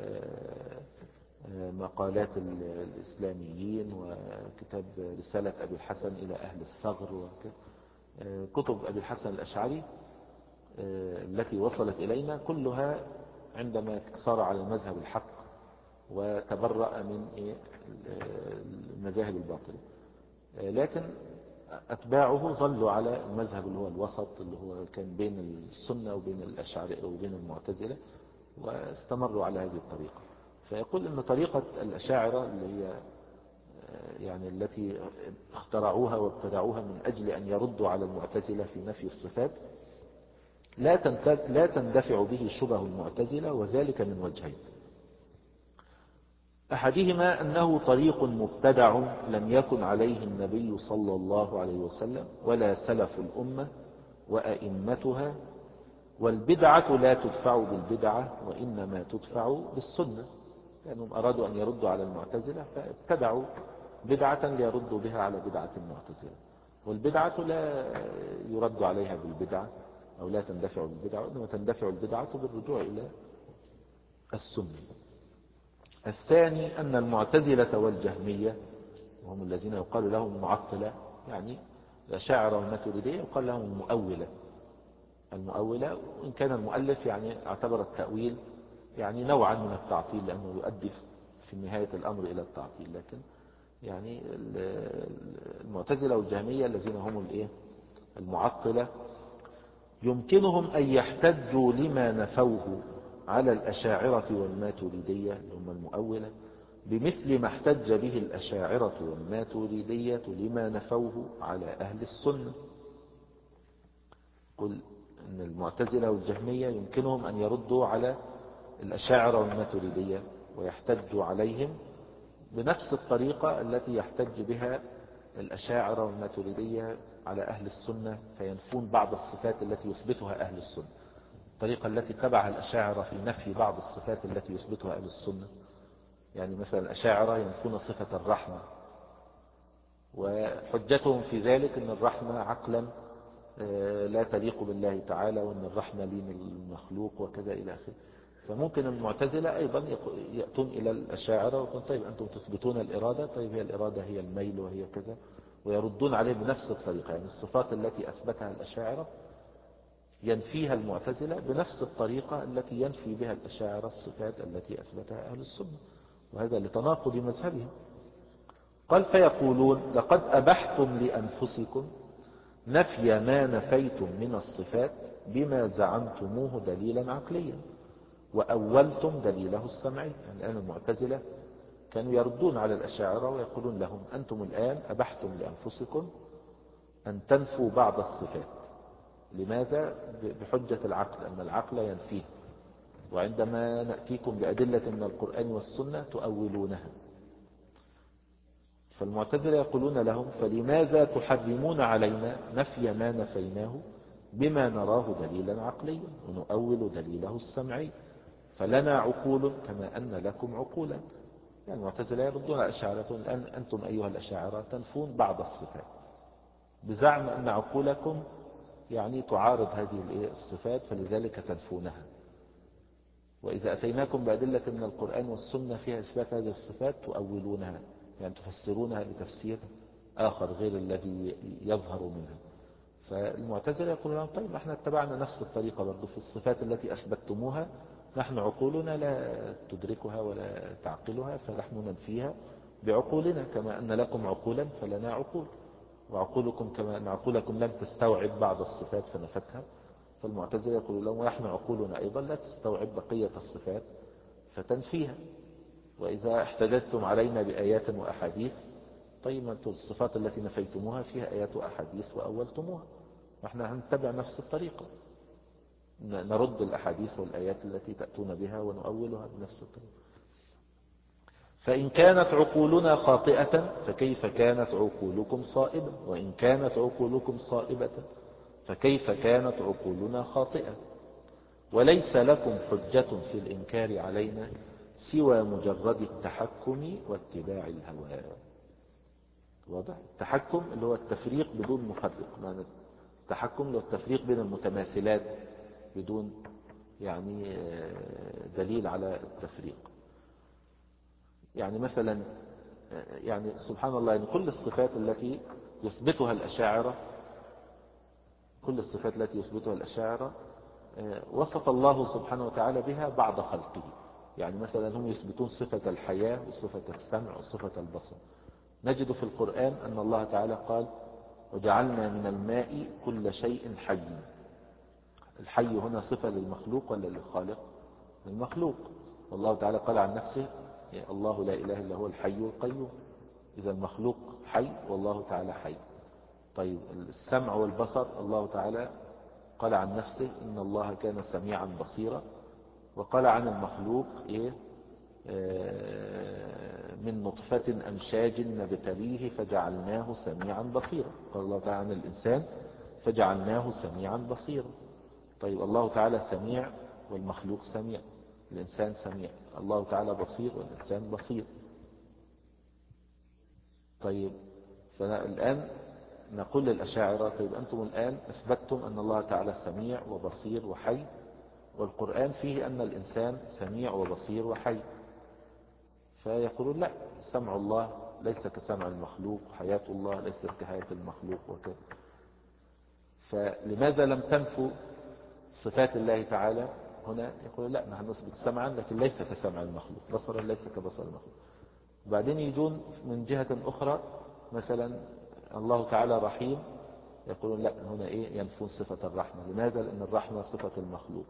مقالات الإسلاميين، وكتاب رسالة أبي الحسن إلى أهل الثغر، كتب أبي الحسن الأشعري التي وصلت إلينا كلها عندما صار على المذهب الحق وتبرأ من المذاهب الباطلة. لكن أتباعه ظلوا على المذهب اللي هو الوسط، اللي هو كان بين السنة وبين الأشاعرة وبين المعتزلة، واستمروا على هذه الطريقة. فيقول أن طريقة الأشاعرة اللي هي يعني التي اخترعوها وابتدعوها من أجل أن يردوا على المعتزلة في نفي الصفات لا تندفع به شبه المعتزلة، وذلك من وجهين: أحدهما أنه طريق مبتدع لم يكن عليه النبي صلى الله عليه وسلم ولا سلف الأمة وأئمتها، والبدعة لا تدفع بالبدعة وإنما تدفع بالسنة. لأنهم أرادوا أن يردوا على المعتزلة فابتدعوا بدعة ليردوا بها على بدعة المعتزلة، والبدعة لا يرد عليها بالبدعة أو لا تندفع بالبدعة، وإنما تندفع البدعة بالرجوع إلى السنة. الثاني أن المعتزلة والجهمية، وهم الذين يقال لهم معطلة، يعني الأشاعرة والماتريدية يقال لهم المؤولة. المؤولة، وإن كان المؤلف يعني اعتبر التأويل يعني نوعا من التعطيل، لأنه يؤدي في نهاية الأمر إلى التعطيل، لكن يعني المعتزلة والجهمية الذين هم الايه المعطلة يمكنهم أن يحتجوا لما نفوه على الأشاعرة والماتريدية اللي هم المؤولة بمثل ما احتج به الأشاعرة والماتريدية لما نفوه على أهل السنة. قل أن المعتزلة والجهمية يمكنهم أن يردوا على الأشاعرة والماتريدية ويحتجوا عليهم بنفس الطريقة التي يحتج بها الأشاعرة والماتريدية على أهل السنة، فينفون بعض الصفات التي يثبتها أهل السنة. الطريقة التي تبعها الأشاعرة في نفي بعض الصفات التي يثبتها أهل السنة، يعني مثلا الأشاعرة ينفون صفة الرحمة، وحجتهم في ذلك أن الرحمة عقلا لا تليق بالله تعالى، وأن الرحمة لين المخلوق وكذا إلى آخره. فممكن المعتزلة أيضا يأتون إلى الأشاعرة ويقول طيب أنتم تثبتون الإرادة، طيب هي الإرادة هي الميل وهي كذا، ويردون عليه بنفس الطريقة. يعني الصفات التي أثبتها الأشاعرة ينفيها المعتزلة بنفس الطريقة التي ينفي بها الأشاعرة الصفات التي أثبتها أهل السنة، وهذا لتناقض مذهبهم. قال فيقولون لقد أبحتم لأنفسكم نفي ما نفيتم من الصفات بما زعمتموه دليلا عقليا وأولتم دليله السمعي. يعني الآن المعتزلة كانوا يردون على الأشاعرة ويقولون لهم أنتم الآن أبحتم لأنفسكم أن تنفوا بعض الصفات. لماذا؟ بحجة العقل، أن العقل ينفيه، وعندما نأتيكم بأدلة من القرآن والسنة تؤولونها. فالمعتزلة يقولون لهم فلماذا تحرمون علينا نفي ما نفيناه بما نراه دليلا عقليا ونؤول دليله السمعي، فلنا عقول كما أن لكم عقولا. يعني المعتزلة يردون على الأشاعرة الآن أنتم أيها الأشاعرة تنفون بعض الصفات بزعم أن عقولكم يعني تعارض هذه الصفات فلذلك تنفونها، وإذا أتيناكم بأدلة من القرآن والسنة فيها إثبات هذه الصفات تؤولونها، يعني تفسرونها بتفسير آخر غير الذي يظهر منها. فالمعتزلة يقولون لهم طيب احنا اتبعنا نفس الطريقة برضو في الصفات التي أثبتتموها، نحن عقولنا لا تدركها ولا تعقلها فنحن ننفيها بعقولنا كما أن لكم عقولا فلنا عقول، وعقولكم كما أن عقولكم لم تستوعب بعض الصفات فنفتها. فالمعتزلة يقولون لهم ونحن عقولنا أيضا لا تستوعب بقية الصفات فتنفيها، وإذا احتججتم علينا بآيات وأحاديث طيب أنتم الصفات التي نفيتموها فيها آيات وأحاديث وأولتموها، نحن هنتبع نفس الطريقة، نرد الأحاديث والآيات التي تأتون بها ونؤولها بنفس الطريقة. فإن كانت عقولنا خاطئة فكيف كانت عقولكم صائبة، وإن كانت عقولكم صائبة فكيف كانت عقولنا خاطئة، وليس لكم حجة في الإنكار علينا سوى مجرد التحكم واتباع الهوى. واضح؟ التحكم اللي هو التفريق بدون مفرق، معنى التحكم اللي هو التفريق بين المتماثلات بدون يعني دليل على التفريق. يعني مثلا يعني سبحان الله، يعني كل الصفات التي يثبتها الأشاعرة كل الصفات التي يثبتها الأشاعرة وصف الله سبحانه وتعالى بها بعض خلقه. يعني مثلا هم يثبتون صفة الحياة وصفة السمع وصفة البصر. نجد في القرآن أن الله تعالى قال وجعلنا من الماء كل شيء حي. الحي هنا صفة للمخلوق ولا للخالق؟ للمخلوق. والله تعالى قال عن نفسه الله لا إله إلا هو الحي القيوم، إذا المخلوق حي والله تعالى حي. طيب السمع والبصر الله تعالى قال عن نفسه إن الله كان سميعا بصيرا، وقال عن المخلوق إيه من نطفة أمشاج نبتليه فجعلناه سميعا بصيرا. قال الله تعالى عن الإنسان فجعلناه سميعا بصيرا. طيب الله تعالى سميع والمخلوق سميع، الإنسان سميع، الله تعالى بصير والإنسان بصير. طيب فالآن نقول للأشاعرة طيب أنتم الآن أثبتتم أن الله تعالى سميع وبصير وحي، والقرآن فيه أن الإنسان سميع وبصير وحي. فيقولون لا، سمع الله ليس كسمع المخلوق، وحياة الله ليست كحياة المخلوق وكذا. فلماذا لم تنفوا صفات الله تعالى هنا؟ يقولون لا، نحن نثبت سمعا لكن ليس كسمع المخلوق، بصرا ليس كبصر المخلوق. وبعدين يجون من جهة أخرى مثلا الله تعالى رحيم، يقولون لا، هنا إيه ينفون صفة الرحمة. لماذا؟ لأن الرحمة صفة المخلوق،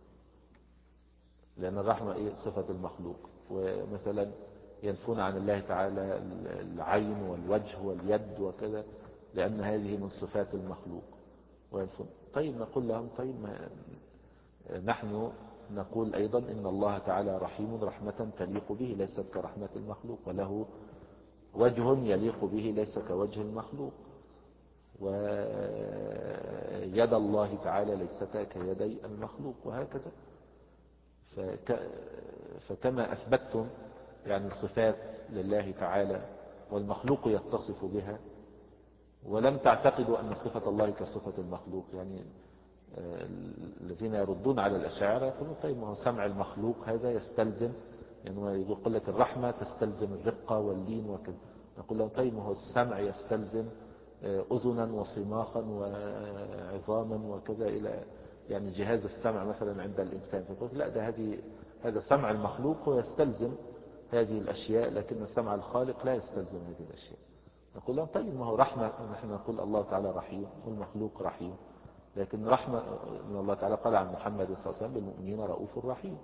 لأن الرحمة إيه صفة المخلوق. ومثلا ينفون عن الله تعالى العين والوجه واليد وكذا لأن هذه من صفات المخلوق وينفون. طيب نقول لهم طيب ما نحن نقول أيضا إن الله تعالى رحيم رحمة تليق به ليست كرحمة المخلوق، وله وجه يليق به ليس كوجه المخلوق، ويد الله تعالى ليست كيدي المخلوق، وهكذا. فك فكما أثبتتم يعني صفات لله تعالى والمخلوق يتصف بها، ولم تعتقدوا أن صفة الله كصفة المخلوق. يعني الذين يردون على الأشاعرة يقولون طيب ما هو سمع المخلوق هذا يستلزم، يعني يقول لك الرحمة تستلزم الرقة واللين وكذا، نقول لهم طيب ما هو السمع يستلزم أذنا وصماخا وعظاما وكذا إلى يعني جهاز السمع مثلا عند الإنسان، فيقول لا ده هذه هذا سمع المخلوق ويستلزم هذه الأشياء، لكن سمع الخالق لا يستلزم هذه الأشياء. نقول لهم طيب ما هو رحمة، نحن نقول الله تعالى رحيم والمخلوق رحيم، لكن رحمة من الله تعالى قال عن محمد صلى الله عليه وسلم بالمؤمنين رؤوف رحيم.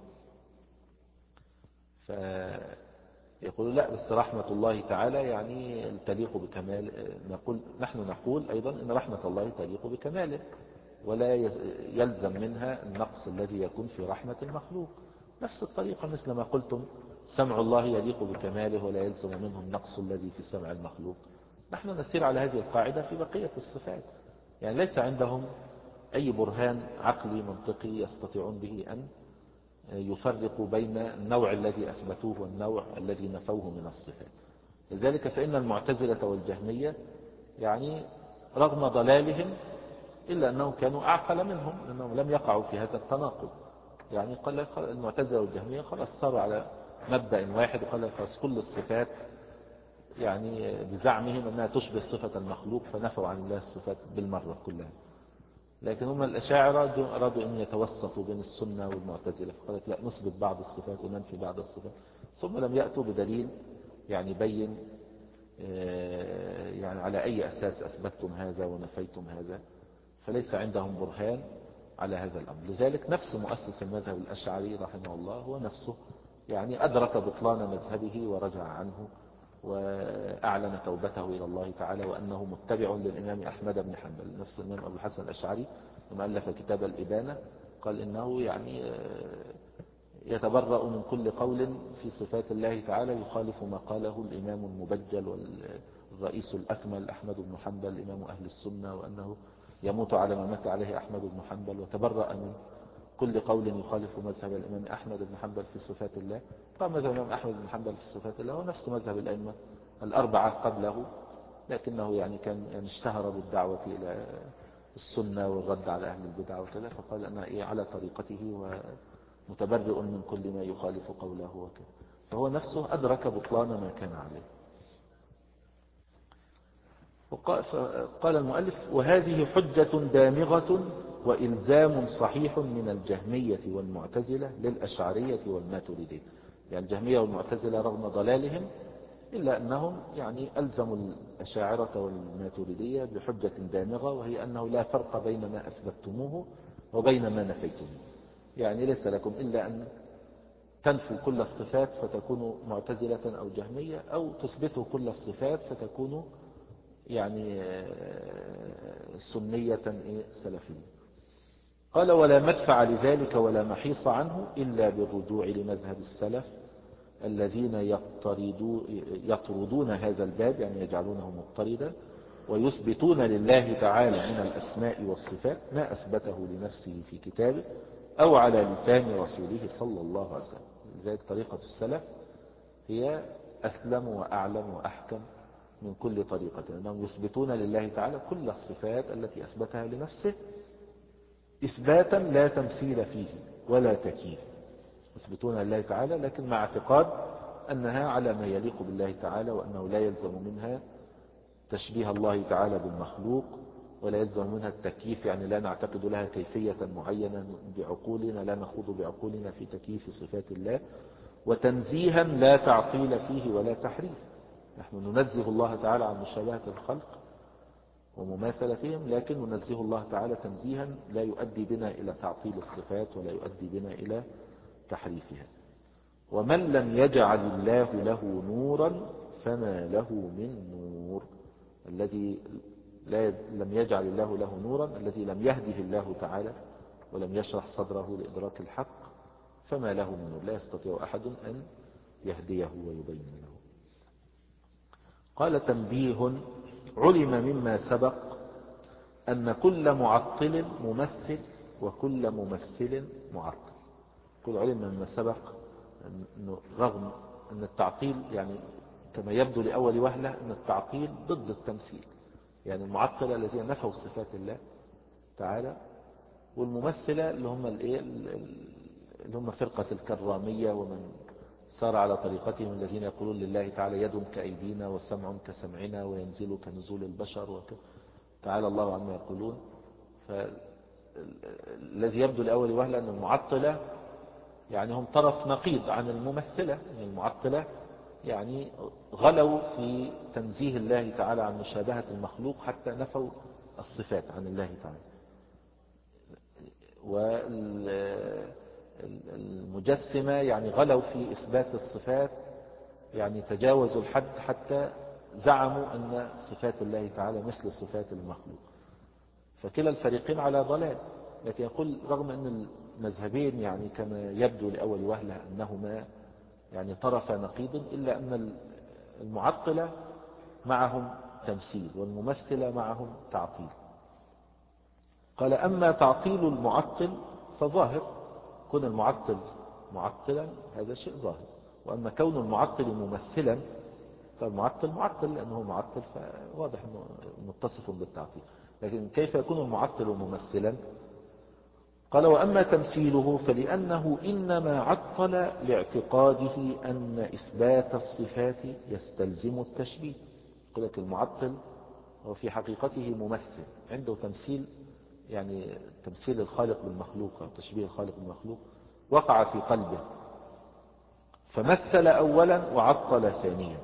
فيقول لا بس رحمة الله تعالى يعني تليق بكمال، نقول نحن نقول أيضا إن رحمة الله تليق بكماله، ولا يلزم منها النقص الذي يكون في رحمة المخلوق. نفس الطريقة مثل ما قلتم سمع الله يليق بكماله ولا يلزم منه النقص الذي في سمع المخلوق، نحن نسير على هذه القاعدة في بقية الصفات. يعني ليس عندهم أي برهان عقلي منطقي يستطيعون به أن يفرقوا بين النوع الذي أثبتوه والنوع الذي نفوه من الصفات. لذلك فإن المعتزلة والجهمية يعني رغم ضلالهم إلا أنهم كانوا أعقل منهم، لأنهم لم يقعوا في هذا التناقض. يعني قال المعتزلة والجهمية خلاص صاروا على مبدأ واحد، وقال خلاص كل الصفات يعني بزعمهم أنها تشبه صفة المخلوق، فنفوا عن الله الصفات بالمرة كلها. لكن هم الأشاعرة أرادوا أن يتوسطوا بين السنة والمعتزلة، فقالت لا نثبت بعض الصفات وننفي بعض الصفات، ثم لم يأتوا بدليل يعني بين يعني على أي أساس أثبتتم هذا ونفيتم هذا، فليس عندهم برهان على هذا الأمر. لذلك نفس مؤسس المذهب الأشعري رحمه الله هو نفسه يعني أدرك بطلان مذهبه ورجع عنه وأعلن توبته إلى الله تعالى، وأنه متبع للإمام أحمد بن حنبل. نفس الإمام أبو الحسن الأشعري لما ألف كتاب الإبانة قال إنه يعني يتبرأ من كل قول في صفات الله تعالى يخالف ما قاله الإمام المبجل والرئيس الأكمل أحمد بن حنبل إمام أهل السنة، وأنه يموت على ما مات عليه أحمد بن حنبل، وتبرأ من كل قول يخالف مذهب الإمام أحمد بن حنبل في صفات الله. قام مذهب الإمام أحمد بن حنبل في صفات الله ونفس مذهب الأئمة الأربعة قبله، لكنه يعني كان يعني اشتهر بالدعوة إلى السنة والرد على أهل البدع وكذا، فقال أنا إيه على طريقته ومتبرئ من كل ما يخالف قوله وكذا، فهو نفسه أدرك بطلان ما كان عليه. قال المؤلف وهذه حجة دامغة وإلزام صحيح من الجهمية والمعتزلة للأشعرية والماتريدية. يعني الجهمية والمعتزلة رغم ضلالهم إلا أنهم يعني ألزموا الأشاعرة والماتريدية بحجة دامغة، وهي أنه لا فرق بين ما أثبتموه وبين ما نفيتموه. يعني ليس لكم إلا أن تنفوا كل الصفات فتكونوا معتزلة أو جهمية، أو تثبتوا كل الصفات فتكونوا يعني سنية سلفية. قال ولا مدفع لذلك ولا محيص عنه إلا بالرجوع لمذهب السلف الذين يطردون هذا الباب، يعني يجعلونه مضطردا، ويثبتون لله تعالى من الأسماء والصفات ما أثبته لنفسه في كتابه أو على لسان رسوله صلى الله عليه وسلم. لذلك طريقة السلف هي أسلم وأعلم وأحكم من كل طريقة، أنهم يثبتون لله تعالى كل الصفات التي أثبتها لنفسه إثباتا لا تمثيل فيه ولا تكييف. يثبتون لله تعالى لكن مع اعتقاد أنها على ما يليق بالله تعالى، وأنه لا يلزم منها تشبيه الله تعالى بالمخلوق، ولا يلزم منها التكييف، يعني لا نعتقد لها كيفية معينة بعقولنا، لا نخوض بعقولنا في تكييف صفات الله، وتنزيها لا تعطيل فيه ولا تحريف. نحن ننزه الله تعالى عن مشابهة الخلق ومماثلتهم، لكن ننزه الله تعالى تنزيها لا يؤدي بنا إلى تعطيل الصفات ولا يؤدي بنا إلى تحريفها. ومن لم يجعل الله له نورا فما له من نور. الذي لا لم يجعل الله له نورا، الذي لم يهده الله تعالى ولم يشرح صدره لإدراك الحق، فما له من نور، لا يستطيع أحد أن يهديه ويبين له. قال تنبيه علم مما سبق أن كل معطل ممثل وكل ممثل معطل. كل علم مما سبق أنه رغم أن التعطيل يعني كما يبدو لأول وهلة أن التعطيل ضد التمثيل، يعني المعطلة الذين نفوا صفات الله تعالى، والممثلة اللي هم الايه اللي هم فرقة الكرامية ومن سار على طريقتهم الذين يقولون لله تعالى يد كأيدينا وسمع كسمعنا وينزل كنزول البشر وكذا، تعالى الله عما يقولون. فالذي يبدو لأول وهلة أن المعطلة يعني هم طرف نقيض عن الممثلة. المعطلة يعني غلوا في تنزيه الله تعالى عن مشابهة المخلوق حتى نفوا الصفات عن الله تعالى. والمجسمة يعني غلوا في إثبات الصفات، يعني تجاوزوا الحد حتى زعموا أن صفات الله تعالى مثل صفات المخلوق. فكلا الفريقين على ضلال. لكن يقول رغم أن المذهبين يعني كما يبدو لأول وهلة أنهما يعني طرف نقيض، إلا أن المعطلة معهم تمثيل والممثلة معهم تعطيل. قال أما تعطيل المعطل فظاهر، كون المعطل معطلا هذا شيء ظاهر، وأما كون المعطل ممثلا فالمعطل معطل لأنه معطل فواضح أنه متصف بالتعطيل. لكن كيف يكون المعطل ممثلا؟ قال وأما تمثيله فلأنه إنما عطل لاعتقاده أن إثبات الصفات يستلزم التشبيه. يقول لك المعطل هو في حقيقته ممثل، عنده تمثيل، يعني تمثيل الخالق بالمخلوق أو تشبيه الخالق بالمخلوق وقع في قلبه، فمثل أولا وعطل ثانيا،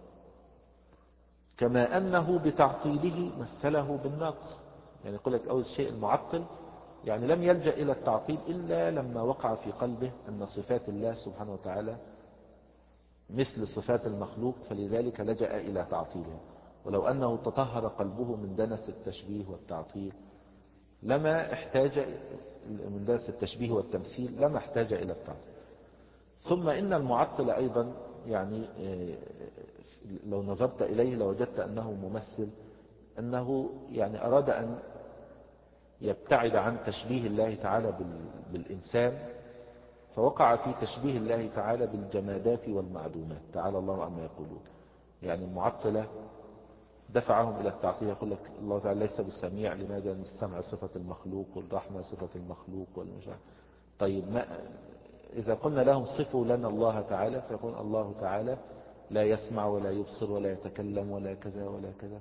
كما أنه بتعطيله مثله بالناقص. يعني يقول لك أول شيء المعطل يعني لم يلجأ إلى التعطيل إلا لما وقع في قلبه أن صفات الله سبحانه وتعالى مثل صفات المخلوق، فلذلك لجأ إلى تعطيلها. ولو أنه تطهر قلبه من دنس التشبيه والتعطيل لما احتاج من دنس التشبيه والتمثيل لما احتاج إلى التعطيل. ثم إن المعطل أيضا يعني لو نظرت إليه لوجدت أنه ممثل، أنه يعني أراد أن يبتعد عن تشبيه الله تعالى بالإنسان، فوقع في تشبيه الله تعالى بالجمادات والمعدومات، تعالى الله عما يقولون. يعني المعطلة دفعهم إلى التعطيل، يقول لك الله تعالى ليس بالسميع، لماذا؟ أن السمع صفة المخلوق والرحمة صفة المخلوق والمشاعر. طيب ما إذا قلنا لهم صفوا لنا الله تعالى فيقول الله تعالى لا يسمع ولا يبصر ولا يتكلم ولا كذا ولا كذا،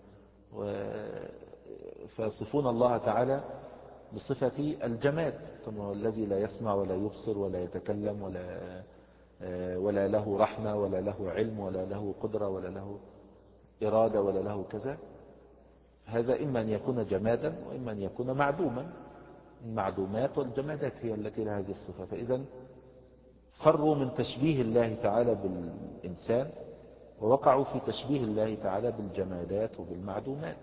فيصفون الله تعالى بصفة الجماد، ثم هو الذي لا يسمع ولا يبصر ولا يتكلم ولا ولا له رحمة ولا له علم ولا له قدرة ولا له إرادة ولا له كذا. هذا إما أن يكون جمادا وإما أن يكون معدوما. المعدومات والجمادات هي التي لها هذه الصفة. فإذا فروا من تشبيه الله تعالى بالإنسان ووقعوا في تشبيه الله تعالى بالجمادات وبالمعدومات.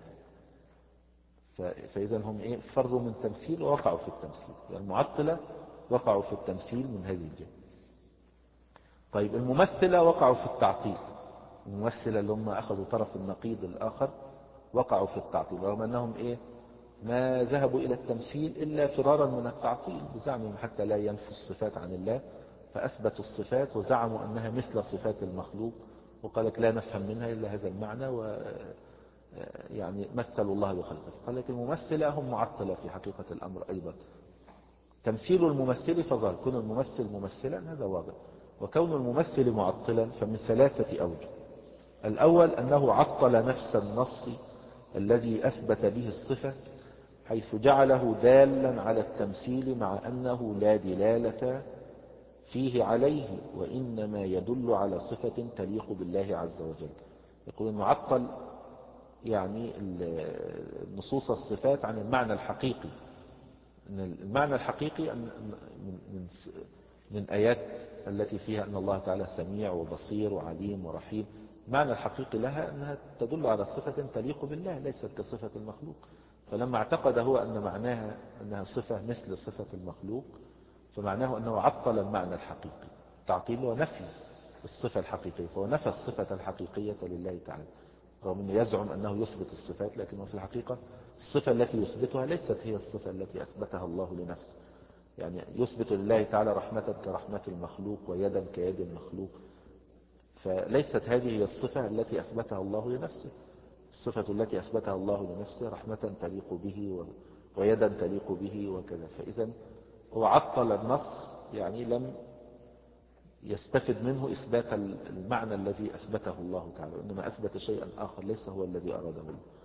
فإذا هم إيه؟ فروا من تمثيل ووقعوا في التمثيل. يعني المعطلة وقعوا في التمثيل من هذه الجهة. طيب الممثلة وقعوا في التعطيل. الممثلة اللي هم أخذوا طرف النقيض الآخر وقعوا في التعطيل، رغم أنهم إيه؟ ما ذهبوا إلى التمثيل إلا فرارا من التعطيل بزعمهم حتى لا ينفوا الصفات عن الله، فأثبتوا الصفات وزعموا أنها مثل صفات المخلوق، وقالك لا نفهم منها إلا هذا المعنى، و يعني مثلوا الله بخلقه. قال لك الممثلة هم معطلة في حقيقة الأمر أيضا. تمثيل الممثل فظهر، كون الممثل ممثلا هذا واضح، وكون الممثل معطلا فمن ثلاثة أوجه. الأول أنه عطل نفس النص الذي أثبت به الصفة، حيث جعله دالا على التمثيل مع أنه لا دلالة فيه عليه، وإنما يدل على صفة تليق بالله عز وجل. يقول المعطل يعني نصوص الصفات عن المعنى الحقيقي. المعنى الحقيقي من من آيات التي فيها أن الله تعالى سميع وبصير وعليم ورحيم، المعنى الحقيقي لها أنها تدل على صفة تليق بالله ليست كصفة المخلوق. فلما اعتقد هو أن معناها أنها صفة مثل صفة المخلوق فمعناه أنه عطل المعنى الحقيقي. تعطيل ونفي الصفة الحقيقية، فهو نفى الصفة الحقيقية لله تعالى، رغم أنه يزعم أنه يثبت الصفات، لكنه في الحقيقة الصفة التي يثبتها ليست هي الصفة التي أثبتها الله لنفسه. يعني يثبت لله تعالى رحمة كرحمة المخلوق ويدا كيد المخلوق، فليست هذه هي الصفة التي أثبتها الله لنفسه. الصفة التي أثبتها الله لنفسه رحمة تليق به ويدا تليق به وكذا. فإذا هو عطل النص، يعني لم يستفد منه إثبات المعنى الذي أثبته الله تعالى، وإنما أثبت شيئا آخر ليس هو الذي أراده.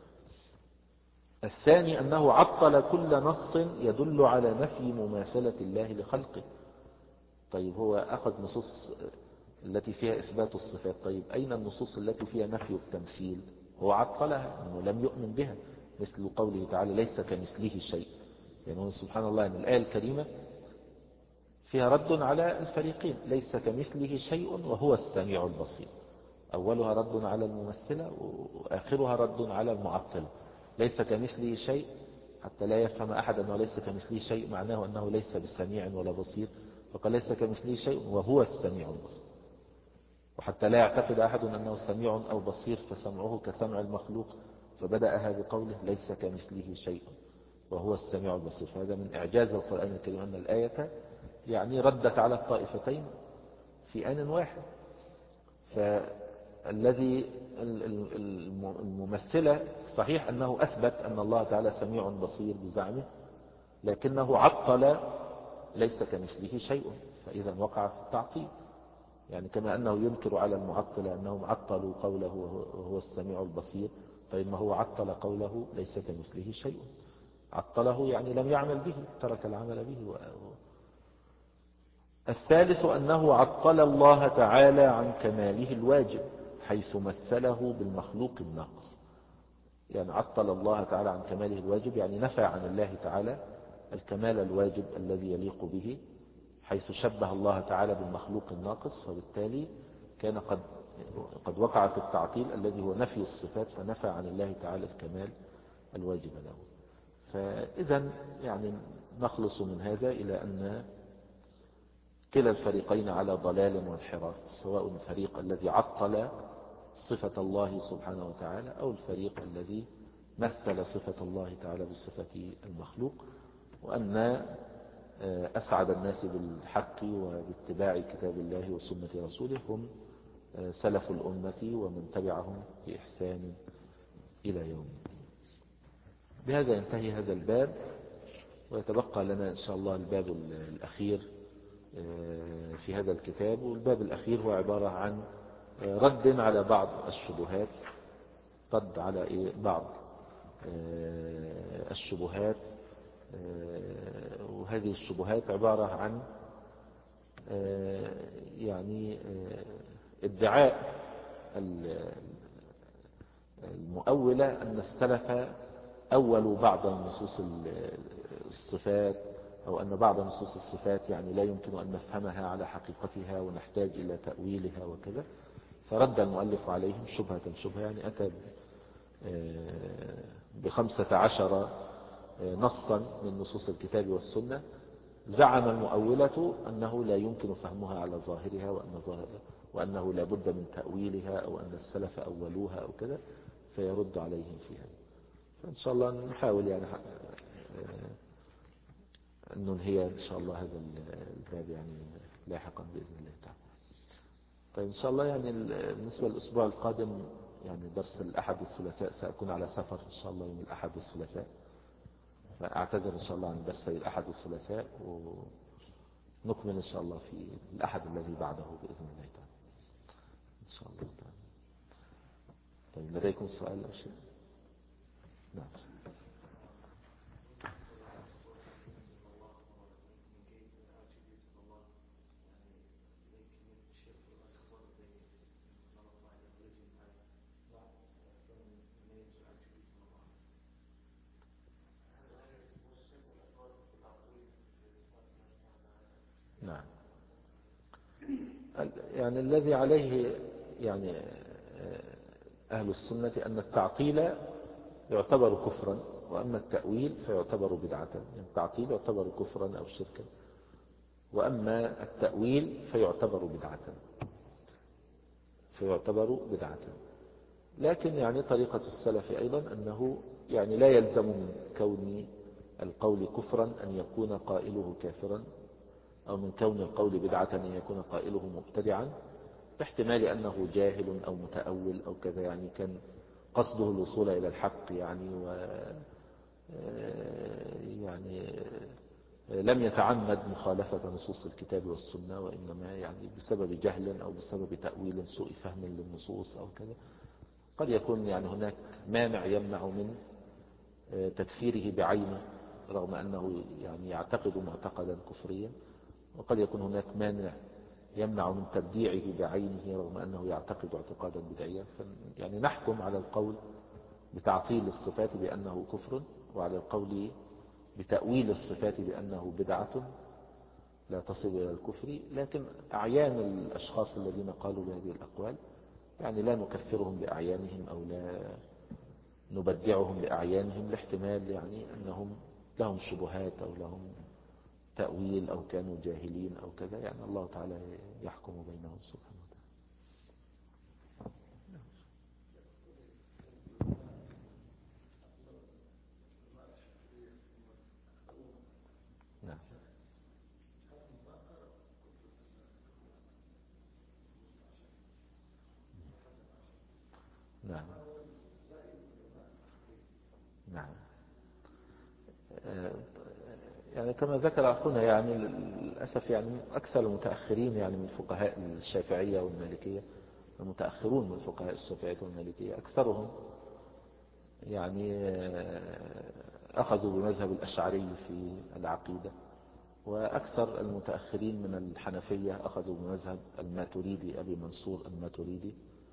الثاني أنه عطل كل نص يدل على نفي مماثلة الله لخلقه. طيب هو أخذ نصوص التي فيها إثبات الصفات، طيب أين النصوص التي فيها نفي التمثيل؟ هو عطلها، أنه لم يؤمن بها، مثل قوله تعالى ليس كمثله شيء. يعني سبحان الله أن الآية الكريمة فيها رد على الفريقين، ليس كمثله شيء وهو السميع البصير. أولها رد على الممثلة وآخرها رد على المعطلة. ليس كمثله شيء حتى لا يفهم أحد أنه ليس كمثله شيء معناه أنه ليس بسميع ولا بصير، فقال ليس كمثله شيء وهو السميع البصير. وحتى لا يعتقد أحد أنه سميع أو بصير فسمعه كسمع المخلوق، فبدأها بقوله ليس كمثله شيء وهو السميع البصير. فهذا من إعجاز القرآن الكريم أن الآية يعني ردت على الطائفتين في آن واحد. فالذي الممثلة صحيح أنه أثبت أن الله تعالى سميع بصير بزعمه، لكنه عطل ليس كمثله شيء، فإذا وقع في التعطيل. يعني كما أنه ينكر على المعطلة أنهم عطلوا قوله وهو السميع البصير، فإنه هو عطل قوله ليس كمثله شيء. عطله يعني لم يعمل به، ترك العمل به. الثالث أنه عطل الله تعالى عن كماله الواجب حيث مثله بالمخلوق الناقص. يعني عطل الله تعالى عن كماله الواجب، يعني نفى عن الله تعالى الكمال الواجب الذي يليق به، حيث شبه الله تعالى بالمخلوق الناقص، فبالتالي كان قد قد وقع في التعطيل الذي هو نفي الصفات، فنفى عن الله تعالى الكمال الواجب له. فإذا يعني نخلص من هذا إلى أن كلا الفريقين على ضلال وانحراف، سواء الفريق الذي عطل صفة الله سبحانه وتعالى أو الفريق الذي مثل صفة الله تعالى بصفة المخلوق. وأن أسعد الناس بالحق وباتباع كتاب الله وسنة رسوله هم سلف الأمة ومن تبعهم بإحسان إلى يوم. بهذا ينتهي هذا الباب، ويتبقى لنا إن شاء الله الباب الأخير في هذا الكتاب. والباب الأخير هو عبارة عن رد على بعض الشبهات، رد على إيه بعض الشبهات. وهذه الشبهات عبارة عن يعني ادعاء المؤولة أن السلف أولوا بعض نصوص الصفات، أو أن بعض نصوص الصفات يعني لا يمكن أن نفهمها على حقيقتها ونحتاج إلى تأويلها وكذا. فرد المؤلف عليهم شبهة شبهة، يعني أتى بخمسة عشر نصا من نصوص الكتاب والسنة زعم المؤولة أنه لا يمكن فهمها على ظاهرها، وأن ظاهرها وأنه لا بد من تأويلها، أو أن السلف أولوها أو كذا، فيرد عليهم فيها. فإن شاء الله نحاول يعني أن ننهي إن شاء الله هذا الباب يعني لاحقا بإذن الله تعالى. طيب إن شاء الله يعني بالنسبة للأسبوع القادم يعني درس الأحد والثلاثاء سأكون على سفر إن شاء الله يوم الأحد والثلاثاء، فأعتذر إن شاء الله عن درسي الأحد والثلاثاء، ونكمل إن شاء الله في الأحد الذي بعده بإذن الله تعالى إن شاء الله تعالى. طيب لديكم سؤال أو شيء؟ نعم. نعم. يعني الذي عليه يعني أهل السنة أن التعطيل يعتبر كفرا، وأما التأويل فيعتبر بدعة. يعني التعطيل يعتبر كفرا أو شركا، وأما التأويل فيعتبر بدعة فيعتبر بدعة. لكن يعني طريقة السلف أيضا أنه يعني لا يلزم من كون القول كفرا أن يكون قائله كافرا، أو من كون القول بدعة أن يكون قائله مبتدعا، باحتمال أنه جاهل أو متأول أو كذا. يعني كان قصده الوصول إلى الحق يعني، و يعني لم يتعمد مخالفة نصوص الكتاب والسنة، وإنما يعني بسبب جهل أو بسبب تأويل سوء فهم للنصوص أو كذا، قد يكون يعني هناك مانع يمنع من تكفيره بعينه رغم أنه يعني يعتقد معتقدا كفريا، وقد يكون هناك مانع يمنع من تبديعه بعينه رغم أنه يعتقد اعتقادا بدعيا. يعني نحكم على القول بتعطيل الصفات بأنه كفر، وعلى القول بتأويل الصفات بأنه بدعة لا تصل إلى الكفر، لكن أعيان الأشخاص الذين قالوا بهذه الأقوال يعني لا نكفرهم بأعيانهم أو لا نبدعهم بأعيانهم، لاحتمال يعني أنهم لهم شبهات أو لهم تأويل أو كانوا جاهلين أو كذا، يعني الله تعالى يحكم بينهم سبحانه وتعالى. نعم. نعم. نعم. يعني كما ذكر أخونا يعني للأسف يعني أكثر المتأخرين يعني من فقهاء الشافعية والمالكية، المتأخرون من فقهاء الشافعية والمالكية أكثرهم يعني أخذوا بمذهب الأشعري في العقيدة، وأكثر المتأخرين من الحنفية أخذوا بمذهب الماتريدي أبي منصور الماتريدي،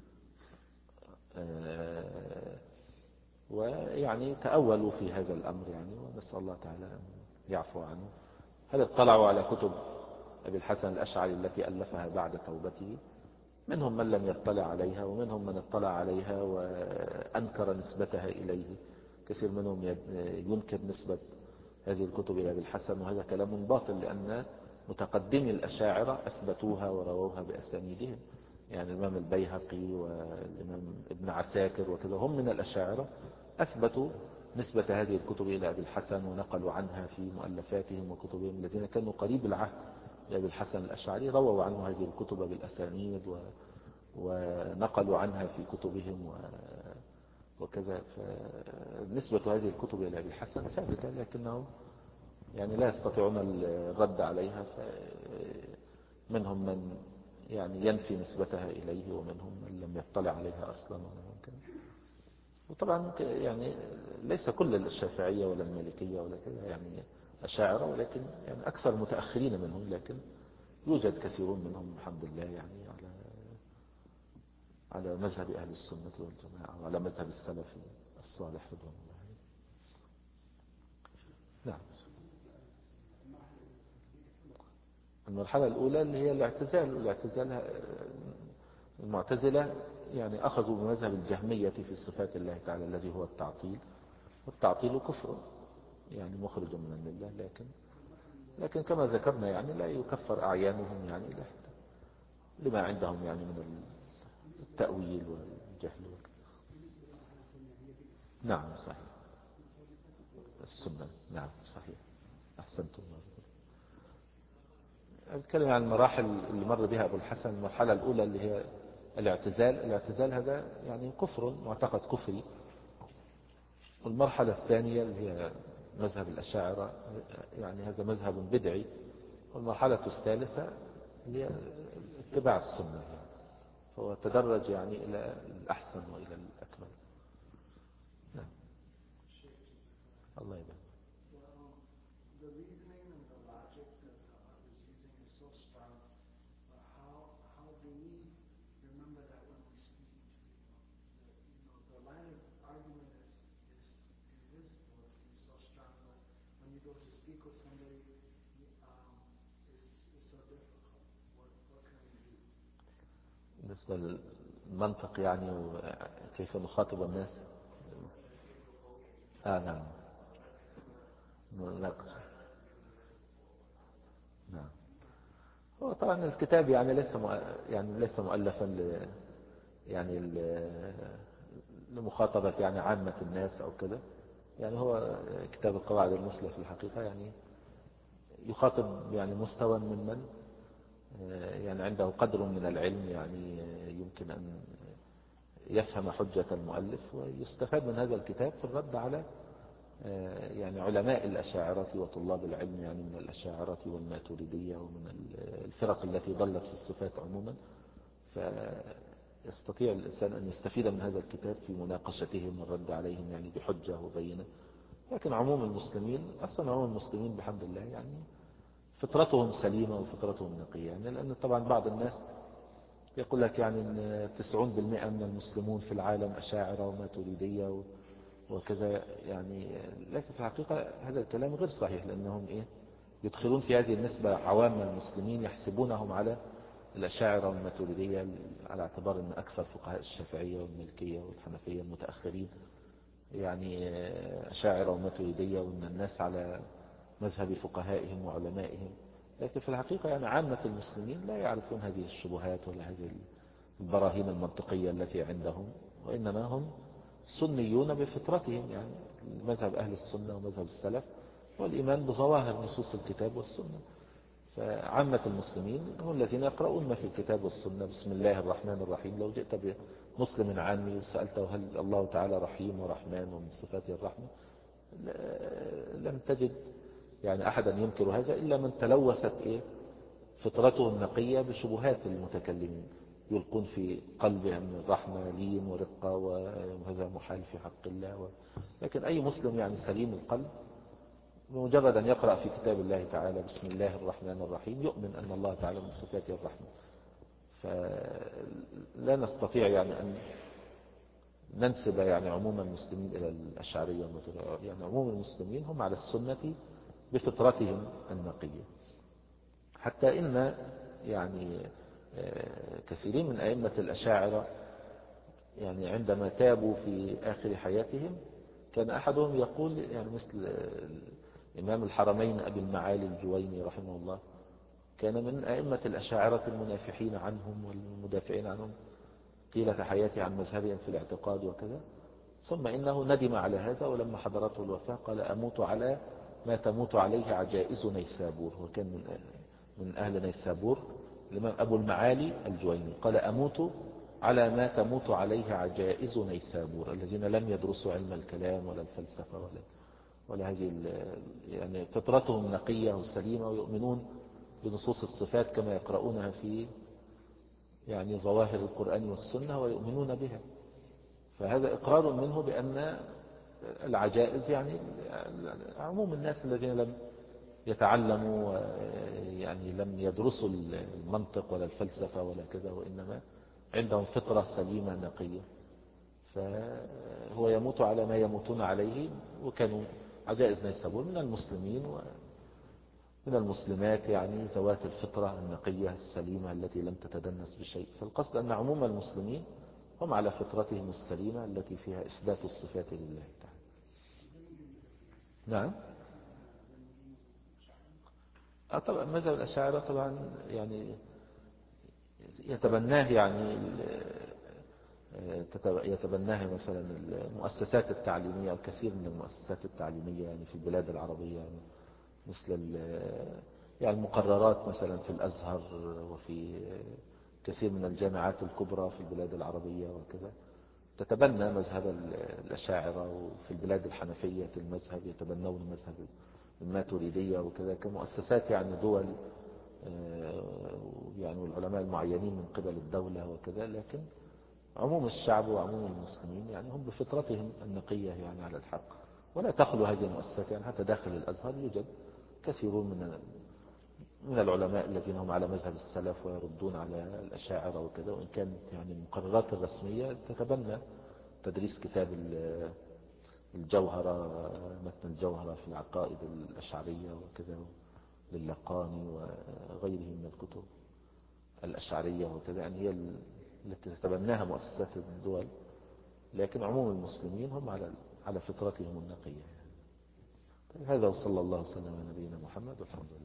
ويعني تأولوا في هذا الأمر يعني، ونسأل الله تعالى أن يعفو عنه. هل اطلعوا على كتب أبي الحسن الأشعري التي ألفها بعد توبته؟ منهم من لم يطلع عليها، ومنهم من اطلع عليها وأنكر نسبتها إليه. كثير منهم ينكر نسبة هذه الكتب إلى أبي الحسن، وهذا كلام باطل، لأن متقدمي الأشاعرة أثبتوها ورووها بأسانيدهم، يعني الإمام البيهقي والإمام ابن عساكر وكذا هم من الأشاعرة، أثبتوا نسبة هذه الكتب إلى أبي الحسن ونقلوا عنها في مؤلفاتهم وكتبهم. الذين كانوا قريب العهد لأبي الحسن الأشعري رووا عنه هذه الكتب بالأسانيد ونقلوا عنها في كتبهم وكذا. فنسبة هذه الكتب إلى أبي الحسن ثابتة، لكنهم يعني لا يستطيعون الرد عليها، فمنهم من يعني ينفي نسبتها إليه، ومنهم من لم يطلع عليها أصلا. وطبعا يعني ليس كل الشافعية ولا المالكية ولا كذا يعني أشاعرة، ولكن يعني أكثر متأخرين منهم، لكن يوجد كثيرون منهم الحمد لله يعني على على مذهب أهل السنة والجماعة وعلى مذهب السلف الصالح رضوان الله عليه. نعم. المرحلة الأولى اللي هي الاعتزال، الاعتزال المعتزلة يعني أخذوا بمذهب الجهمية في صفات الله تعالى الذي هو التعطيل، والتعطيل كفر يعني مخرج من الملة، لكن لكن كما ذكرنا يعني لا يكفر أعيانهم يعني لما عندهم يعني من التأويل والجهل. نعم صحيح. السنة نعم صحيح. أحسنتم. أتكلم عن المراحل اللي مر بها أبو الحسن. المرحلة الأولى اللي هي الاعتزال، الاعتزال هذا يعني كفر، معتقد كفري. والمرحلة الثانية اللي هي مذهب الأشاعرة، يعني هذا مذهب بدعي. والمرحلة الثالثة هي اتباع السنة، يعني فهو تدرج يعني إلى الأحسن وإلى الأكمل. نعم. الله يبارك. بالنسبة للمنطق يعني وكيف نخاطب الناس. آه نعم. نناقش. نعم. هو طبعا الكتاب يعني ليس يعني ليس مؤلفا ل يعني لمخاطبة يعني عامة الناس أو كذا. يعني هو كتاب القواعد المثلى في الحقيقة يعني يخاطب يعني مستوى ممن يعني عنده قدر من العلم، يعني يمكن أن يفهم حجة المؤلف ويستفاد من هذا الكتاب في الرد على يعني علماء الأشاعرة وطلاب العلم، يعني من الأشاعرة والماتريدية ومن الفرق التي ضلت في الصفات عموما. فيستطيع الإنسان أن يستفيد من هذا الكتاب في مناقشتهم والرد عليهم يعني بحجة وبينة. لكن عموم المسلمين أصلا عموم المسلمين بحمد الله يعني فطرتهم سليمة وفطرتهم نقية، يعني لأن طبعا بعض الناس يقول لك يعني ان تسعون بالمئة من المسلمون في العالم أشاعرة وماتريدية وكذا يعني، لكن في الحقيقة هذا الكلام غير صحيح، لأنهم إيه يدخلون في هذه النسبة عوام المسلمين يحسبونهم على الأشاعرة والماتريدية على اعتبار أن أكثر فقهاء الشافعية والمالكية والحنفية المتأخرين يعني أشاعرة وماتريدية، وأن الناس على مذهب فقهائهم وعلمائهم. لكن في الحقيقة يعني عامة المسلمين لا يعرفون هذه الشبهات ولا هذه البراهين المنطقية التي عندهم، وإنما هم سنيون بفطرتهم، يعني مذهب أهل السنة ومذهب السلف والإيمان بظواهر نصوص الكتاب والسنة. فعامة المسلمين هم الذين يقرؤون ما في الكتاب والسنة. بسم الله الرحمن الرحيم، لو جئت بمسلم عامي وسألته هل الله تعالى رحيم ورحمن ومن صفاته الرحمة، لم تجد يعني أحدا ينكر هذا إلا من تلوثت إيه فطرته النقية بشبهات المتكلمين، يلقون في قلبه من الرحمة لين ورقة وهذا محال في حق الله و... لكن أي مسلم يعني سليم القلب بمجرد أن يقرأ في كتاب الله تعالى بسم الله الرحمن الرحيم يؤمن أن الله تعالى من صفاته الرحمة. فلا نستطيع يعني أن ننسب يعني عموم المسلمين إلى الأشعرية، يعني عموم المسلمين هم على السنة بفطرتهم النقية. حتى إن يعني كثيرين من أئمة الأشاعرة يعني عندما تابوا في آخر حياتهم كان أحدهم يقول يعني مثل إمام الحرمين أبي المعالي الجويني رحمه الله، كان من أئمة الأشاعرة المنافحين عنهم والمدافعين عنهم طيلة حياته عن مذهبهم في الاعتقاد وكذا، ثم إنه ندم على هذا، ولما حضرته الوفاة قال أموت على ما تموت عليه عجائز نيسابور، وكان من من أهل نيسابور الإمام أبو المعالي الجويني، قال أموت على ما تموت عليه عجائز نيسابور الذين لم يدرسوا علم الكلام ولا الفلسفة ولا ولا هذه يعني فطرتهم نقية وسليمة، ويؤمنون بنصوص الصفات كما يقرؤونها في يعني ظواهر القرآن والسنة ويؤمنون بها. فهذا إقرار منه بأن العجائز يعني عموم الناس الذين لم يتعلموا يعني لم يدرسوا المنطق ولا الفلسفة ولا كذا، وإنما عندهم فطرة سليمة نقية، فهو يموت على ما يموتون عليه. وكانوا عجائز نيسابور من المسلمين ومن المسلمات يعني ذوات الفطرة النقية السليمة التي لم تتدنس بشيء. فالقصد أن عموم المسلمين هم على فطرتهم السليمة التي فيها إثبات الصفات لله تعالى. نعم. طبعا مذهب الأشاعرة طبعا يعني يتبناه يعني يتبناها مثلا المؤسسات التعليمية، الكثير من المؤسسات التعليمية يعني في البلاد العربية، يعني مثل يعني المقررات مثلا في الأزهر وفي كثير من الجامعات الكبرى في البلاد العربية وكذا تتبنى مذهب الأشاعرة، وفي البلاد الحنفية المذهب يتبنون مذهب الماتريدية وكذا كمؤسسات يعني دول يعني والعلماء المعينين من قبل الدولة وكذا. لكن عموم الشعب وعموم المسلمين يعني هم بفطرتهم النقية يعني على الحق، ولا تخلو هذه المؤسسات. يعني حتى داخل الأزهر يوجد كثيرون من من العلماء الذين هم على مذهب السلف ويردون على الأشاعرة وكذا، وإن كانت يعني المقررات الرسمية تتبنى تدريس كتاب الجوهرة، متن الجوهرة في العقائد الأشعرية وكذا للقاني وغيره من الكتب الأشعرية وكذا، يعني هي التي تتبناها مؤسسات الدول. لكن عموم المسلمين هم على على فطرتهم النقية. هذا وصلى الله وسلم على نبينا محمد والحمد لله.